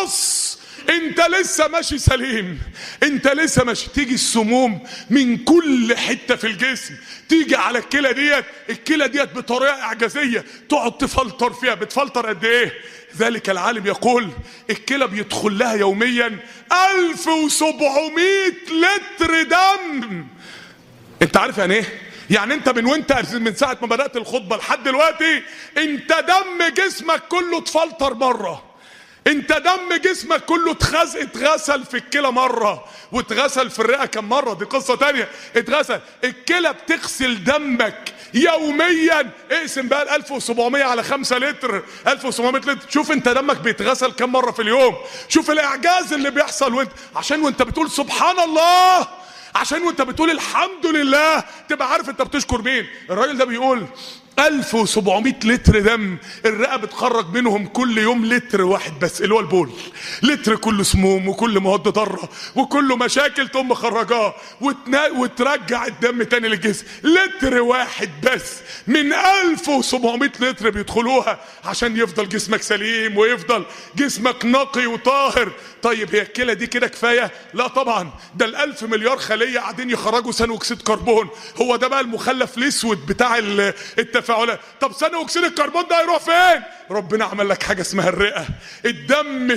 انت لسه ماشي سليم، انت لسه ماشي. تيجي السموم من كل حته في الجسم تيجي على الكلى ديت. الكلى ديت بطريقه اعجازيه تقعد تفلتر فيها. بتفلتر قد ايه؟ ذلك العالم يقول الكلى بيدخل لها يوميا 1700 لتر دم. انت عارف يعني ايه؟ يعني انت من ساعه ما بدات الخطبه لحد دلوقتي انت دم جسمك كله اتفلتر مره. انت دم جسمك كله اتغسل في الكلى مره، واتغسل في الرئه كم مره، دي قصه تانية. اتغسل. الكلى بتغسل دمك يوميا. اقسم بقى 1700 على 5 لتر، 1700 لتر. شوف انت دمك بيتغسل كم مره في اليوم. شوف الاعجاز اللي بيحصل. وانت بتقول سبحان الله، عشان وانت بتقول الحمد لله تبقى عارف انت بتشكر مين. الراجل ده بيقول 1700 لتر دم الرئه بتخرج منهم كل يوم لتر واحد بس، اللي هو البول. لتر كله سموم وكل مواد ضاره وكله مشاكل تقوم مخرجاه وترجع الدم تاني للجسم. لتر واحد بس من 1700 لتر بيدخلوها عشان يفضل جسمك سليم ويفضل جسمك نقي وطاهر. طيب هي الكلى دي كده كفايه؟ لا طبعا، ده ال1000 مليار خليه قاعدين يخرجوا ثاني اكسيد كربون. هو ده بقى المخلف الاسود بتاع التفاعلات. طب ثاني اكسيد الكربون ده هيروح فين؟ ربنا عمل لك حاجه اسمها الرئه. الدم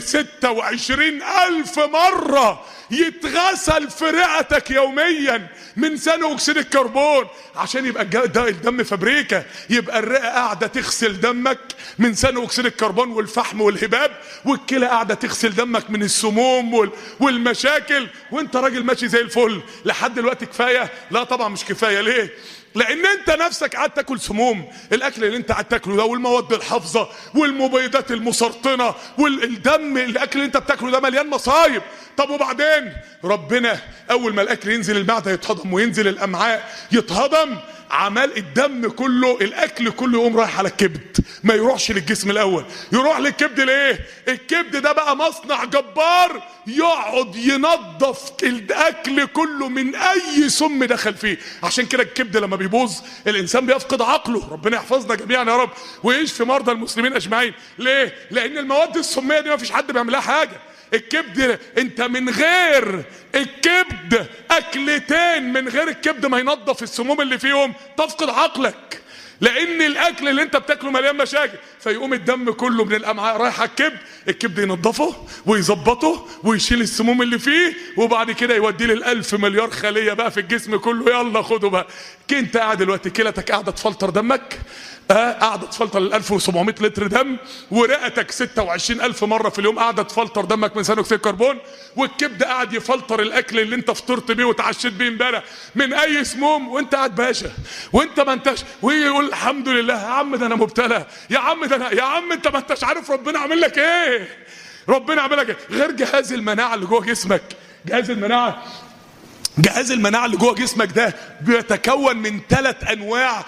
26,000 مره يتغسل في رئتك يوميا من ثاني اكسيد الكربون عشان يبقى الدم فابريكا. يبقى الرئه قاعده تغسل دمك من ثاني اكسيد الكربون والفحم والهباب، والكلى قاعده تغسل دمك من السموم والمشاكل، وانت راجل ماشي زي الفل. لحد دلوقتي كفايه؟ لا طبعا مش كفايه. ليه؟ لان انت نفسك قاعد تاكل سموم. الاكل اللي انت قاعد تاكله ده والمواد الحافظه والمبيدات المسرطنه والدم، الاكل اللي انت بتاكله ده مليان مصايب. طب وبعدين ربنا اول ما الاكل ينزل المعده يتهضم وينزل الامعاء يتهضم، عمل الدم كله، الاكل كله يقوم رايح على الكبد، ما يروحش للجسم الاول. يروح للكبد ليه؟ الكبد ده بقى مصنع جبار يقعد ينظف الاكل كله من اي سم دخل فيه. عشان كده الكبد لما بيبوظ الانسان بيفقد عقله. ربنا يحفظنا جميعا يا رب ويشفي مرضى المسلمين اجمعين. ليه؟ لان المواد السميه دي ما فيش حد بيعملها حاجه. الكبد انت من غير الكبد اكلتين من غير الكبد ما ينظف السموم اللي فيهم تفقد عقلك. لان الاكل اللي انت بتاكله مليان مشاكل، فيقوم الدم كله من الامعاء رايح على الكبد، الكبد ينظفه ويظبطه ويشيل السموم اللي فيه، وبعد كده يوديه لل1000 مليار خليه بقى في الجسم كله. يلا خدوا بقى. انت قاعد دلوقتي كلتك قاعده تفلتر دمك، قاعده تفلتر ال 1700 لتر دم، ورئتك 26,000 مره في اليوم قاعده تفلتر دمك من ثاني اكسيد الكربون، والكبد قاعد يفلتر الاكل اللي انت فطرت بيه وتعشيت بيه امبارح من اي سموم، وانت قاعد باشا وانت ما انتش. ويقول الحمد لله يا عم ده انا مبتلى، يا عم ده انا، يا عم انت ما انتش عارف ربنا عامل لك ايه، ربنا عامل لك ايه غير جهاز المناعه اللي جوه جسمك. جهاز المناعه اللي جوه جسمك ده بيتكون من 3 انواع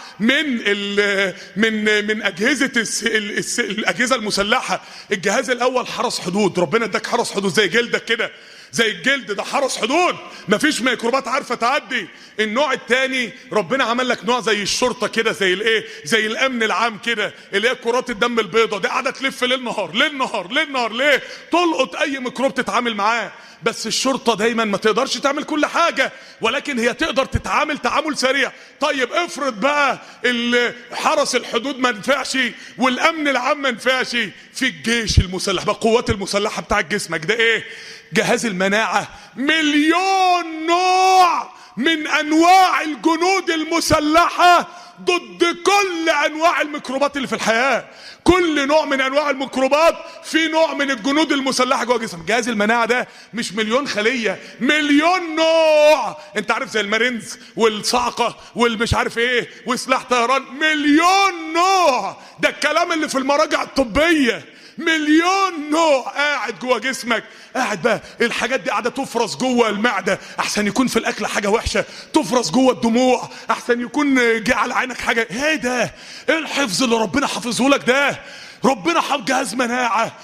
من اجهزه الاجهزه المسلحه. الجهاز الاول حرس حدود، ربنا اداك حرس حدود زي جلدك كده، زي الجلد ده حرس حدود، مفيش ميكروبات عارفه تعدي. النوع الثاني ربنا عمل لك نوع زي الشرطه كده، زي الايه، زي الامن العام كده، اللي هي كرات الدم البيضاء دي قاعده تلف ليل نهار ليل نهار ليل نهار، ليه؟ تلقط اي ميكروب تتعامل معاه. بس الشرطه دايما ما تقدرش تعمل كل حاجه، ولكن هي تقدر تتعامل تعامل سريع. طيب افرض بقى حرس الحدود ما نفعش والامن العام ما نفعش، في الجيش المسلح بقى، القوات المسلحه بتاع جسمك ده ايه؟ جهاز المناعه. مليون نوع من انواع الجنود المسلحه ضد كل انواع الميكروبات اللي في الحياه. كل نوع من انواع الميكروبات في نوع من الجنود المسلحه جوه جسمك. جهاز المناعه ده مش مليون خليه، مليون نوع. انت عارف زي المارينز والصاعقه والمش عارف ايه وسلاح طيران، مليون نوع. ده الكلام اللي في المراجع الطبيه. مليون نوع قاعد جوه جسمك، قاعد بقى الحاجات دي قاعده تفرز جوه المعده احسن يكون في الاكل حاجه وحشه، تفرز جوه الدموع احسن يكون جه على عينك حاجه. ايه ده؟ ايه الحفظ اللي ربنا حافظه لك ده؟ ربنا حافظ جهاز مناعه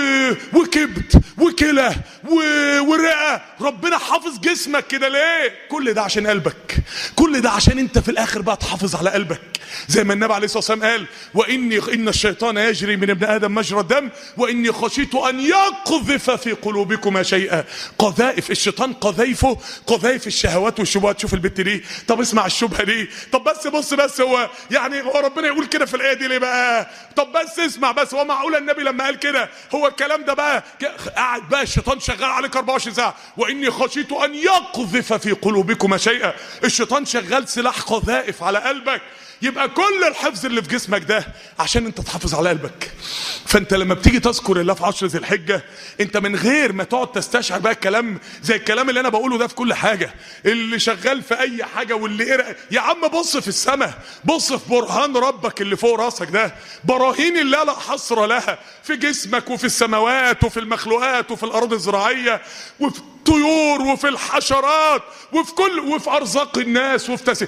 وكبد وكلى ورئه. ربنا حافظ جسمك كده ليه؟ كل ده عشان قلبك، كل ده عشان انت في الاخر بقى تحافظ على قلبك. زي ما النبي عليه الصلاه والسلام قال: ان الشيطان يجري من ابن ادم مجرى الدم واني خشيت ان يقذف في قلوبكما شيئا. قذائف الشيطان، قذائف الشهوات والشبهات. شوف البت دي، طب اسمع الشبهه دي، طب بس بص بس، هو يعني هو ربنا يقول كده في الايه دي ليه بقى؟ طب بس اسمع بس، هو معقول النبي لما قال كده هو الكلام ده بقى قاعد بقى الشيطان شغال عليك 24 ساعه؟ واني خشيت ان يقذف في قلوبكما شيئا. الشيطان شغال سلاح قذائف على قلبك. يبقى كل الحفظ اللي في جسمك ده عشان انت تحافظ على قلبك. فانت لما بتيجي تذكر الله في 10 ذي الحجه، انت من غير ما تقعد تستشعر بقى الكلام زي الكلام اللي انا بقوله ده في كل حاجه، اللي شغال في اي حاجه واللي يا عم بص في السماء، بص في برهان ربك اللي فوق راسك ده، براهين الله لا حصر لها في جسمك وفي السماوات وفي المخلوقات وفي الارض الزراعيه وفي الطيور وفي الحشرات وفي ارزاق الناس وفي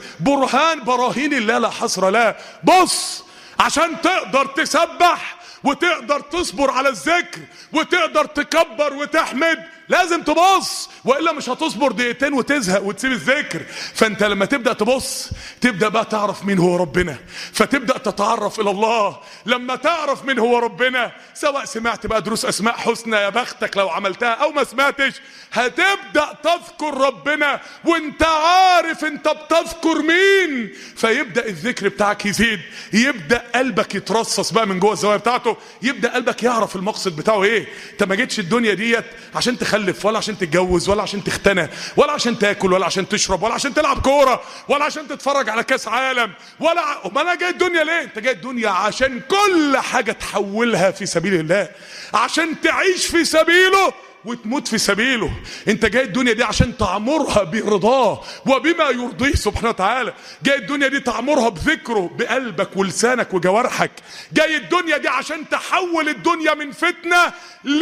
براهين الله لا حصر لها. بص عشان تقدر تسبح وتقدر تصبر على الذكر وتقدر تكبر وتحمد، لازم تبص، والا مش هتصبر دقيقتين وتزهق وتسيب الذكر. فانت لما تبدا تبص تبدا بقى تعرف مين هو ربنا، فتبدا تتعرف الى الله. لما تعرف مين هو ربنا، سواء سمعت بقى دروس اسماء حسنى يا بختك لو عملتها او ما سمعتش، هتبدا تذكر ربنا وانت عارف انت بتذكر مين. فيبدا الذكر بتاعك يزيد، يبدا قلبك يترصص بقى من جوه الزوايا بتاعته، يبدا قلبك يعرف المقصد بتاعه ايه. انت ما جيتش الدنيا ديت عشان تخلف ولا عشان تتجوز ولا عشان تختنى ولا عشان تاكل ولا عشان تشرب ولا عشان تلعب كوره ولا عشان تتفرج على كاس عالم ما انا جاي الدنيا ليه؟ انت جاي الدنيا عشان كل حاجه تحولها في سبيل الله، عشان تعيش في سبيله وتموت في سبيله. انت جاي الدنيا دي عشان تعمرها برضاه وبما يرضيه سبحانه وتعالى. جاي الدنيا دي تعمرها بذكره بقلبك ولسانك وجوارحك. جاي الدنيا دي عشان تحول الدنيا من فتنة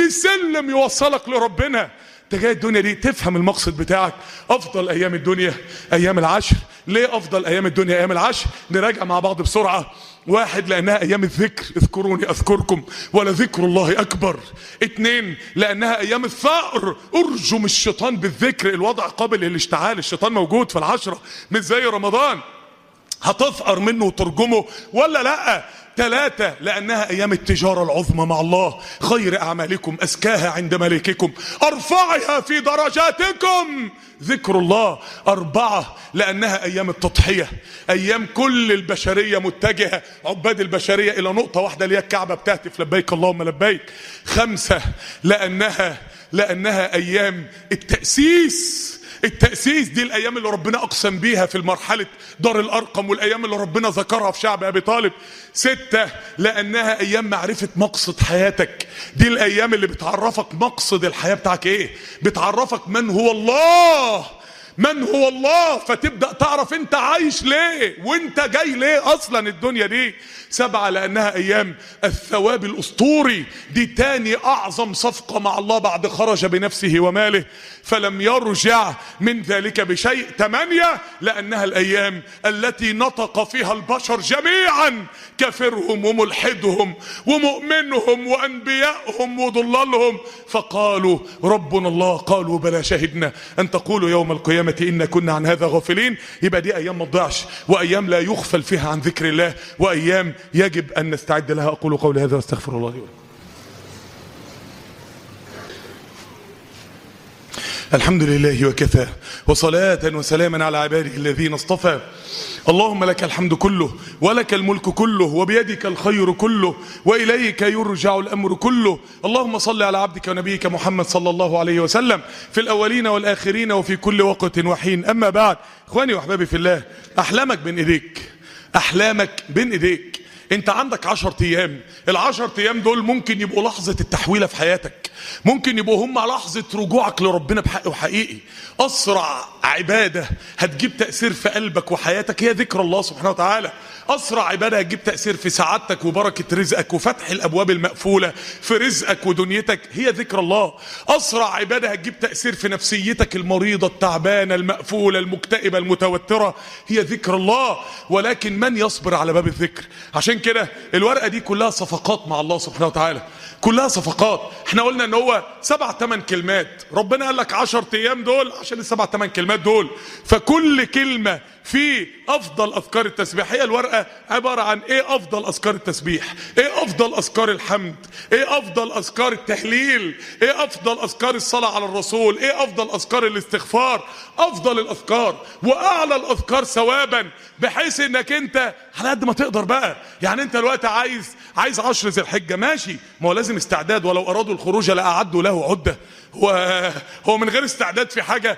لسلم يوصلك لربنا. انت جاي الدنيا دي تفهم المقصد بتاعك. افضل ايام الدنيا ايام العشر. ليه افضل ايام الدنيا ايام العشر؟ نراجع مع بعض بسرعة. 1، لأنها أيام الذكر، اذكروني أذكركم ولذكر الله أكبر. 2، لأنها أيام الثأر، أرجم الشيطان بالذكر. الوضع قابل للاشتعال، الشيطان موجود في العشرة مش زي رمضان هتثأر منه وترجمه ولا لأ. 3، لأنها أيام التجارة العظمى مع الله، خير أعمالكم أزكاها عند مليككم أرفعها في درجاتكم ذكر الله. 4، لأنها أيام التضحية، أيام كل البشرية متجهة، عباد البشرية إلى نقطة واحدة اللي هي الكعبة بتهتف لبيك اللهم لبيك. 5، لأنها أيام التأسيس. التأسيس دي الأيام اللي ربنا أقسم بيها في المرحلة دار الأرقم، والأيام اللي ربنا ذكرها في شعب أبي طالب. 6، لأنها أيام معرفة مقصد حياتك. دي الأيام اللي بتعرفك مقصد الحياة بتاعك إيه، بتعرفك من هو الله، من هو الله، فتبدأ تعرف انت عايش ليه وانت جاي ليه اصلا الدنيا دي. 7 لانها ايام الثواب الاسطوري، دي تاني اعظم صفقة مع الله بعد خرج بنفسه وماله فلم يرجع من ذلك بشيء. 8 لانها الايام التي نطق فيها البشر جميعا، كافرهم وملحدهم ومؤمنهم وانبيائهم وضلالهم، فقالوا ربنا الله. قالوا بلى شهدنا ان تقولوا يوم القيامة إنا كنا عن هذا غافلين. يبقى دي ايام ما تضيعش، وايام لا يغفل فيها عن ذكر الله، وايام يجب ان نستعد لها. اقول قولي هذا واستغفر الله لي ولكم. الحمد لله وكفى، وصلاة وسلاما على عباده الذين اصطفى. اللهم لك الحمد كله، ولك الملك كله، وبيدك الخير كله، وإليك يرجع الأمر كله. اللهم صل على عبدك ونبيك محمد صلى الله عليه وسلم في الأولين والآخرين وفي كل وقت وحين. أما بعد، إخواني وأحبابي في الله، أحلامك بين إيديك، أحلامك بين إيديك. انت عندك 10 ايام، ال10 ايام دول ممكن يبقوا لحظة التحويلة في حياتك، ممكن يبقوا هم لحظة رجوعك لربنا بحق وحقيقي. اسرع عبادة هتجيب تأثير في قلبك وحياتك هي ذكر الله سبحانه وتعالى. اسرع عبادة هتجيب تأثير في سعادتك وبركة رزقك وفتح الابواب المقفولة في رزقك ودنيتك هي ذكر الله. اسرع عبادة هتجيب تأثير في نفسيتك المريضة التعبانة المقفولة المكتئبة المتوترة هي ذكر الله. ولكن من يصبر على باب الذكر؟ عشان كده الورقة دي كلها صفقات مع الله سبحانه وتعالى، كلها صفقات. احنا قلنا ان هو 7-8 كلمات، ربنا قال لك 10 ايام دول عشان ال7-8 كلمات دول. فكل كلمة في افضل اذكار التسبيح. هي الورقة عبارة عن ايه افضل اذكار التسبيح، ايه افضل اذكار الحمد، ايه افضل اذكار التهليل، ايه افضل اذكار الصلاة على الرسول، ايه افضل اذكار الاستغفار. افضل الاذكار واعلى الاذكار ثوابا، بحيث انك انت على قد ما تقدر بقى. يعني انت دلوقتي عايز 10 ذي الحجة، ماشي، ما هو لازم استعداد، ولو ارادوا الخروج لاعدوا له عدة. هو من غير استعداد في حاجة؟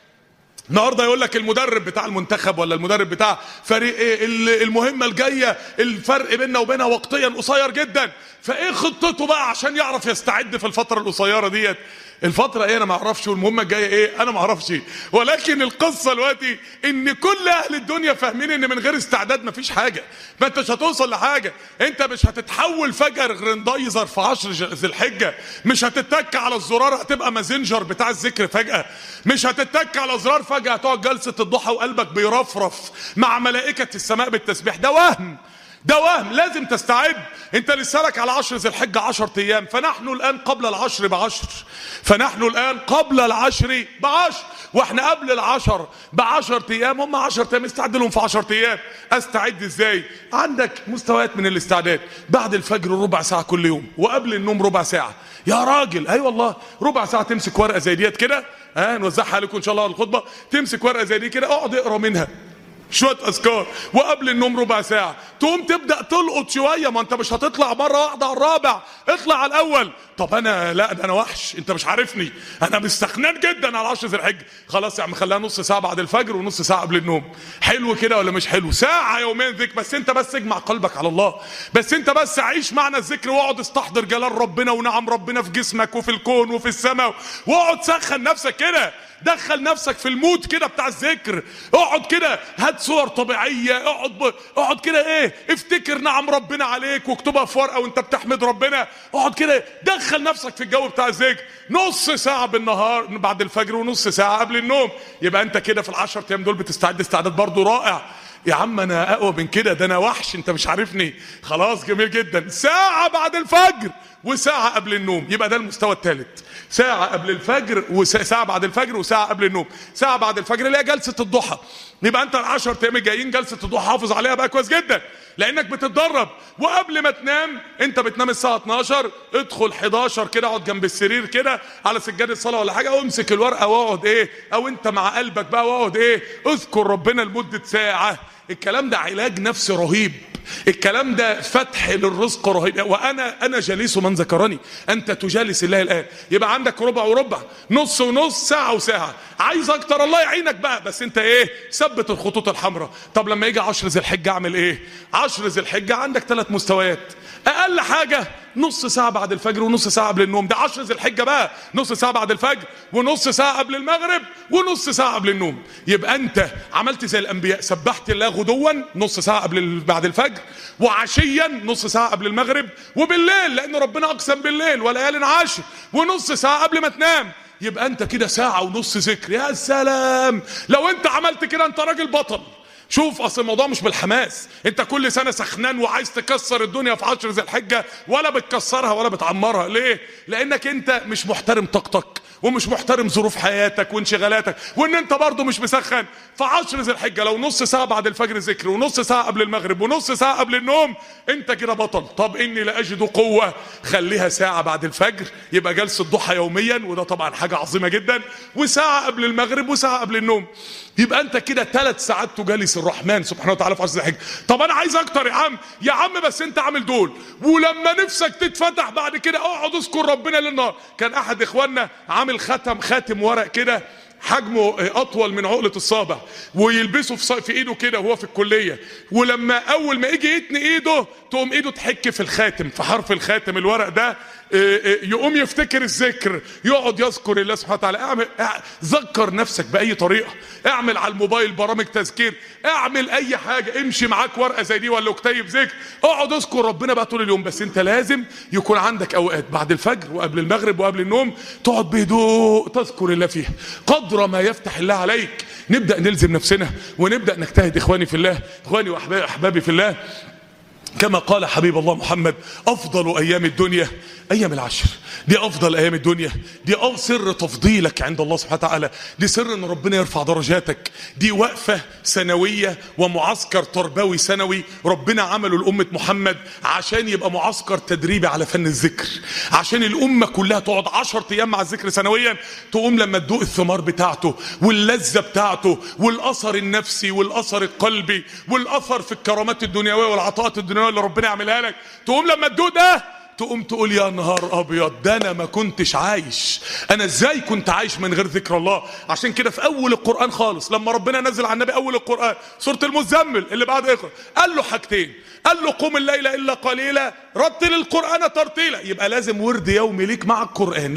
النهارده يقول لك المدرب بتاع المنتخب ولا المدرب بتاع فريق ايه المهمه الجايه، الفرق بيننا وبينها وقتيا قصير جدا، فايه خطته بقى عشان يعرف يستعد في الفتره القصيره ديت؟ الفتره ايه انا ما اعرفش، والمهمه الجايه ايه انا ما اعرفش. ولكن القصه دلوقتي ان كل اهل الدنيا فاهمين ان من غير استعداد مفيش حاجه، ما انتش هتوصل لحاجه. انت مش هتتحول فجر غرندايزر في 10 ذي الحجه، مش هتتك على الزرار هتبقى مازنجر بتاع الذكر فجاه، مش هتتك على زرار فجاه هتقعد جلسه الضحى وقلبك بيرفرف مع ملائكه السماء بالتسبيح. ده وهم، ده وهم. لازم تستعد. انت لسه لك على 10 ذي الحجه 10 ايام، فنحن الان قبل العشر ب10، فنحن الان قبل العشر ب10، واحنا قبل العشر ب10 ايام. هم 10 ايام استعد لهم في 10 ايام. استعد ازاي؟ عندك مستويات من الاستعداد. بعد الفجر ربع ساعه كل يوم، وقبل النوم ربع ساعه. يا راجل اي والله، ربع ساعه تمسك ورقه زي ديت كده، نوزعها عليكم ان شاء الله على الخطبه، تمسك ورقه زي دي كده اقعد اقرا منها شويه اذكار، وقبل النوم ربع ساعه تقوم تبدا تلقط شويه. ما انت مش هتطلع مره واحده على الرابع، اطلع على الاول. طب انا لا، ده انا وحش، انت مش عارفني، انا مستخنان جدا على 10 ذي الحجه. خلاص يا عم خليها نص ساعه بعد الفجر ونص ساعه قبل النوم. حلو كده ولا مش حلو؟ ساعه يومين ذكر، بس انت بس اجمع قلبك على الله، بس انت بس عيش معنى الذكر، واقعد استحضر جلال ربنا ونعم ربنا في جسمك وفي الكون وفي السماء، واقعد سخن نفسك كده، دخل نفسك في المود كده بتاع الذكر. اقعد كده، هات صور طبيعيه، اقعد كده ايه، افتكر نعم ربنا عليك واكتبها في ورقه وانت بتحمد ربنا. اقعد كده دخل نفسك في الجو بتاع الذكر. نص ساعه بالنهار بعد الفجر ونص ساعه قبل النوم، يبقى انت كده في ال10 ايام دول بتستعد استعداد برضو رائع. يا عم انا اقوى من كده، ده انا وحش، انت مش عارفني. خلاص جميل جدا. ساعه بعد الفجر وساعه قبل النوم، يبقى ده المستوى الثالث. ساعه قبل الفجر وساعه بعد الفجر وساعه قبل النوم. ساعه بعد الفجر اللي هي جلسه الضحى. يبقى انت ال10 ايام الجايين جلسه الضحى حافظ عليها بقى كويس جدا، لانك بتتدرب. وقبل ما تنام، انت بتنام الساعه 12، ادخل 11 كده اقعد جنب السرير كده على سجاده الصلاه ولا حاجه، وامسك الورقه واقعد ايه، او انت مع قلبك بقى واقعد ايه، اذكر ربنا لمده ساعه. الكلام ده علاج نفسي رهيب، الكلام ده فتح للرزق رهيب. وانا جليس من ذكرني، انت تجالس الله الان. يبقى عندك ربع وربع، نص ونص، ساعه وساعه. عايز اكتر الله يعينك بقى، بس انت ايه، ثبت الخطوط الحمراء. طب لما يجي 10 ذي الحجه اعمل ايه؟ 10 ذي الحجه عندك 3 مستويات. اقل حاجه نص ساعة بعد الفجر ونص ساعة قبل النوم. ده 10 ذي الحجة بقى، نص ساعة بعد الفجر ونص ساعة قبل المغرب ونص ساعة قبل النوم. يبقى انت عملت زي الانبياء، سبحت الله غدوا نص ساعة بعد الفجر، وعشيا نص ساعة قبل المغرب، وبالليل لان ربنا اقسم بالليل وليال عشر، ونص ساعة قبل ما تنام. يبقى انت كده ساعة ونص ذكر. يا سلام لو انت عملت كده، انت راجل بطل. شوف اصل الموضوع مش بالحماس، انت كل سنة سخنان وعايز تكسر الدنيا في 10 ذي الحجة، ولا بتكسرها ولا بتعمرها. ليه؟ لانك انت مش محترم طاقتك، ومش محترم ظروف حياتك وانشغالاتك، وان انت برضو مش مسخن. في 10 ذي الحجة لو نص ساعة بعد الفجر ذكر، ونص ساعة قبل المغرب، ونص ساعة قبل النوم، انت كده بطل. طب اني لاجد قوة، خليها ساعة بعد الفجر، يبقى جلسة ضحى يوميا، وده طبعا حاجة عظيمة جدا، وساعة قبل المغرب وساعة قبل النوم. يبقى انت كده 3 ساعات تجالس الرحمن سبحانه وتعالى في 10 ذي الحجة. طب انا عايز اكتر يا عم بس انت عامل دول، ولما نفسك تتفتح بعد كده اقعد اذكر ربنا للنهار. كان احد اخواننا عامل خاتم ورق كده حجمه اطول من عقلة الصابع، ويلبسه في ايده كده وهو في الكلية، ولما اول ما يجي يتني ايده تقوم ايده تحك في الخاتم، في حرف الخاتم الورق ده، يقوم يفتكر الذكر، يقعد يذكر الله سبحانه وتعالى. ذكر نفسك باي طريقة، اعمل على الموبايل برامج تذكير، اعمل اي حاجة، امشي معاك ورقة زي دي ولا كتيب ذكر، اقعد اذكر ربنا بقى طول اليوم. بس انت لازم يكون عندك اوقات بعد الفجر وقبل المغرب وقبل النوم تقعد بهدوء تذكر الله فيها قدر ما يفتح الله عليك. نبدأ نلزم نفسنا ونبدأ نجتهد اخواني في الله، اخواني واحبابي في الله. كما قال حبيب الله محمد: افضل ايام الدنيا ايام العشر. دي افضل ايام الدنيا، دي سر تفضيلك عند الله سبحانه وتعالى، دي سر ان ربنا يرفع درجاتك. دي وقفة سنوية ومعسكر تربوي سنوي ربنا عمله لأمة محمد عشان يبقى معسكر تدريبي على فن الذكر، عشان الأمة كلها تقعد 10 ايام مع الذكر سنويا، تقوم لما تدوق الثمار بتاعته واللذة بتاعته والاثر النفسي والاثر القلبي والاثر في الكرامات الدنيوية والعطاءات الدنيوية اللي ربنا يعملها لك، تقوم لما تدوق ده تقوم تقول يا نهار ابيض، ده انا ما كنتش عايش، انا ازاي كنت عايش من غير ذكر الله. عشان كده في اول القرآن خالص لما ربنا نزل على النبي اول القرآن سورة المزمل اللي بعد اقرأ، قال له حاجتين، قال له قم الليل الا قليلا، رتل القرآن ترتيلا. يبقى لازم ورد يومي ليك مع القرآن،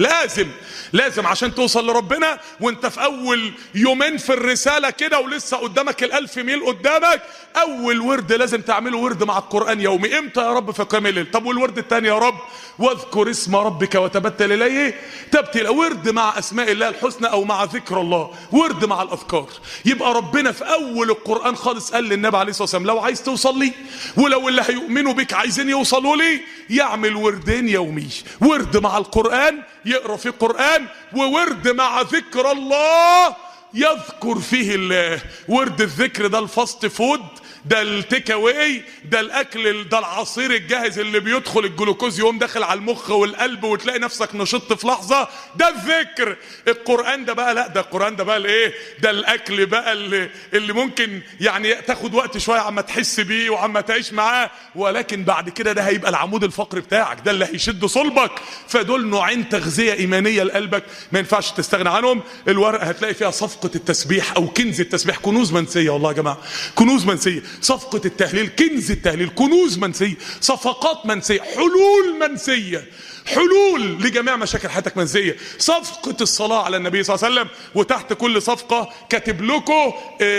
لازم عشان توصل لربنا وانت في اول يومين في الرسالة كده ولسه قدامك ال1000 ميل قدامك. اول ورد لازم تعمله ورد مع القرآن يومي. امتى يا رب؟ في قيام الليل. طب والورد الثاني يا رب؟ واذكر اسم ربك وتبتل اليه تبتل. ورد مع اسماء الله الحسنى او مع ذكر الله، ورد مع الاذكار. يبقى ربنا في اول القرآن خالص قال للنبي عليه الصلاة والسلام لو عايز توصل لي، ولو اللي هيؤمنوا بك عايزين يوصلوا لي، يعمل وردين يومي، ورد مع القرآن يقرأ في القرآن، وورد مع ذكر الله يذكر فيه الله. ورد الذكر ده الفاست فود، ده التيك اواي، ده الاكل، ده العصير الجاهز اللي بيدخل الجلوكوز يقوم داخل على المخ والقلب وتلاقي نفسك نشطت في لحظه، ده الذكر. القران ده بقى لا، ده القران ده بقى الايه، ده الاكل بقى اللي ممكن يعني تاخد وقت شويه عما تحس بيه وعما تعيش معاه، ولكن بعد كده ده هيبقى العمود الفقري بتاعك، ده اللي هيشد صلبك. فدول نوعين تغذيه ايمانيه لقلبك ما ينفعش تستغنى عنهم. الورقه هتلاقي فيها صفقه التسبيح او كنز التسبيح، كنوز منسيه والله يا جماعه، كنوز منسيه. صفقة التهليل، كنز التهليل، كنوز منسية، صفقات منسية، حلول منسية، حلول لجميع مشاكل حياتك منسية. صفقة الصلاة على النبي صلى الله عليه وسلم، وتحت كل صفقة كاتب لكم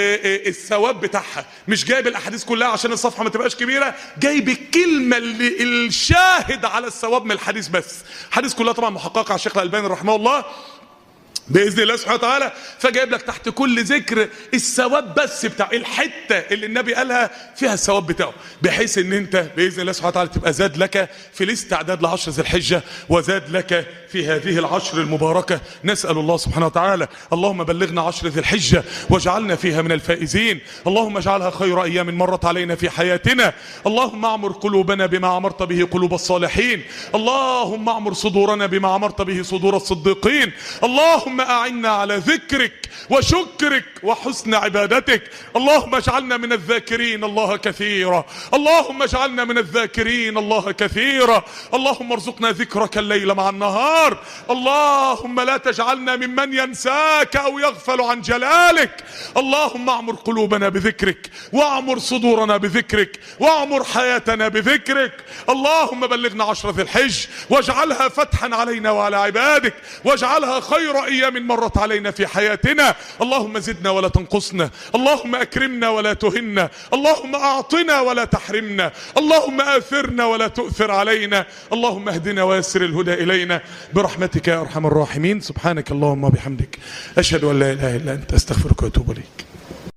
الثواب بتاعها. مش جايب الاحاديث كلها عشان الصفحة ما تبقاش كبيرة، جايب الكلمة اللي الشاهد على الثواب من الحديث بس. الحديث كلها طبعا محققة على الشيخ الألباني رحمه الله بإذن الله سبحانه وتعالى. فجايب لك تحت كل ذكر الثواب بس بتاع الحتة اللي النبي قالها فيها الثواب بتاعه، بحيث ان انت بإذن الله سبحانه وتعالى تبقى زاد لك في الاستعداد ل10 ذي الحجة، وزاد لك في هذه العشر المباركة. نسأل الله سبحانه وتعالى اللهم بلغنا 10 ذي الحجة واجعلنا فيها من الفائزين. اللهم اجعلها خير أيام مرت علينا في حياتنا. اللهم اعمر قلوبنا بما عمرت به قلوب الصالحين. اللهم اعمر صدورنا بما عمرت به صدور الصديقين. اللهم أعنا على ذكرك وشكرك وحسن عبادتك. اللهم اجعلنا من الذاكرين الله كثيرا، اللهم اجعلنا من الذاكرين الله كثيرا. اللهم ارزقنا ذكرك الليل مع النهار. اللهم لا تجعلنا ممن ينساك أو يغفل عن جلالك. اللهم اعمر قلوبنا بذكرك، واعمر صدورنا بذكرك، واعمر حياتنا بذكرك. اللهم بلغنا 10 ذي الحج واجعلها فتحا علينا وعلى عبادك، واجعلها خير أيام مرت علينا في حياتنا. اللهم زدنا ولا تنقصنا، اللهم أكرمنا ولا تهنا، اللهم أعطنا ولا تحرمنا، اللهم آثرنا ولا تؤثر علينا. اللهم اهدنا ويسر الهدى إلينا برحمتك يا أرحم الراحمين. سبحانك اللهم وبحمدك، أشهد أن لا إله إلا أنت، أستغفرك وأتوب إليك.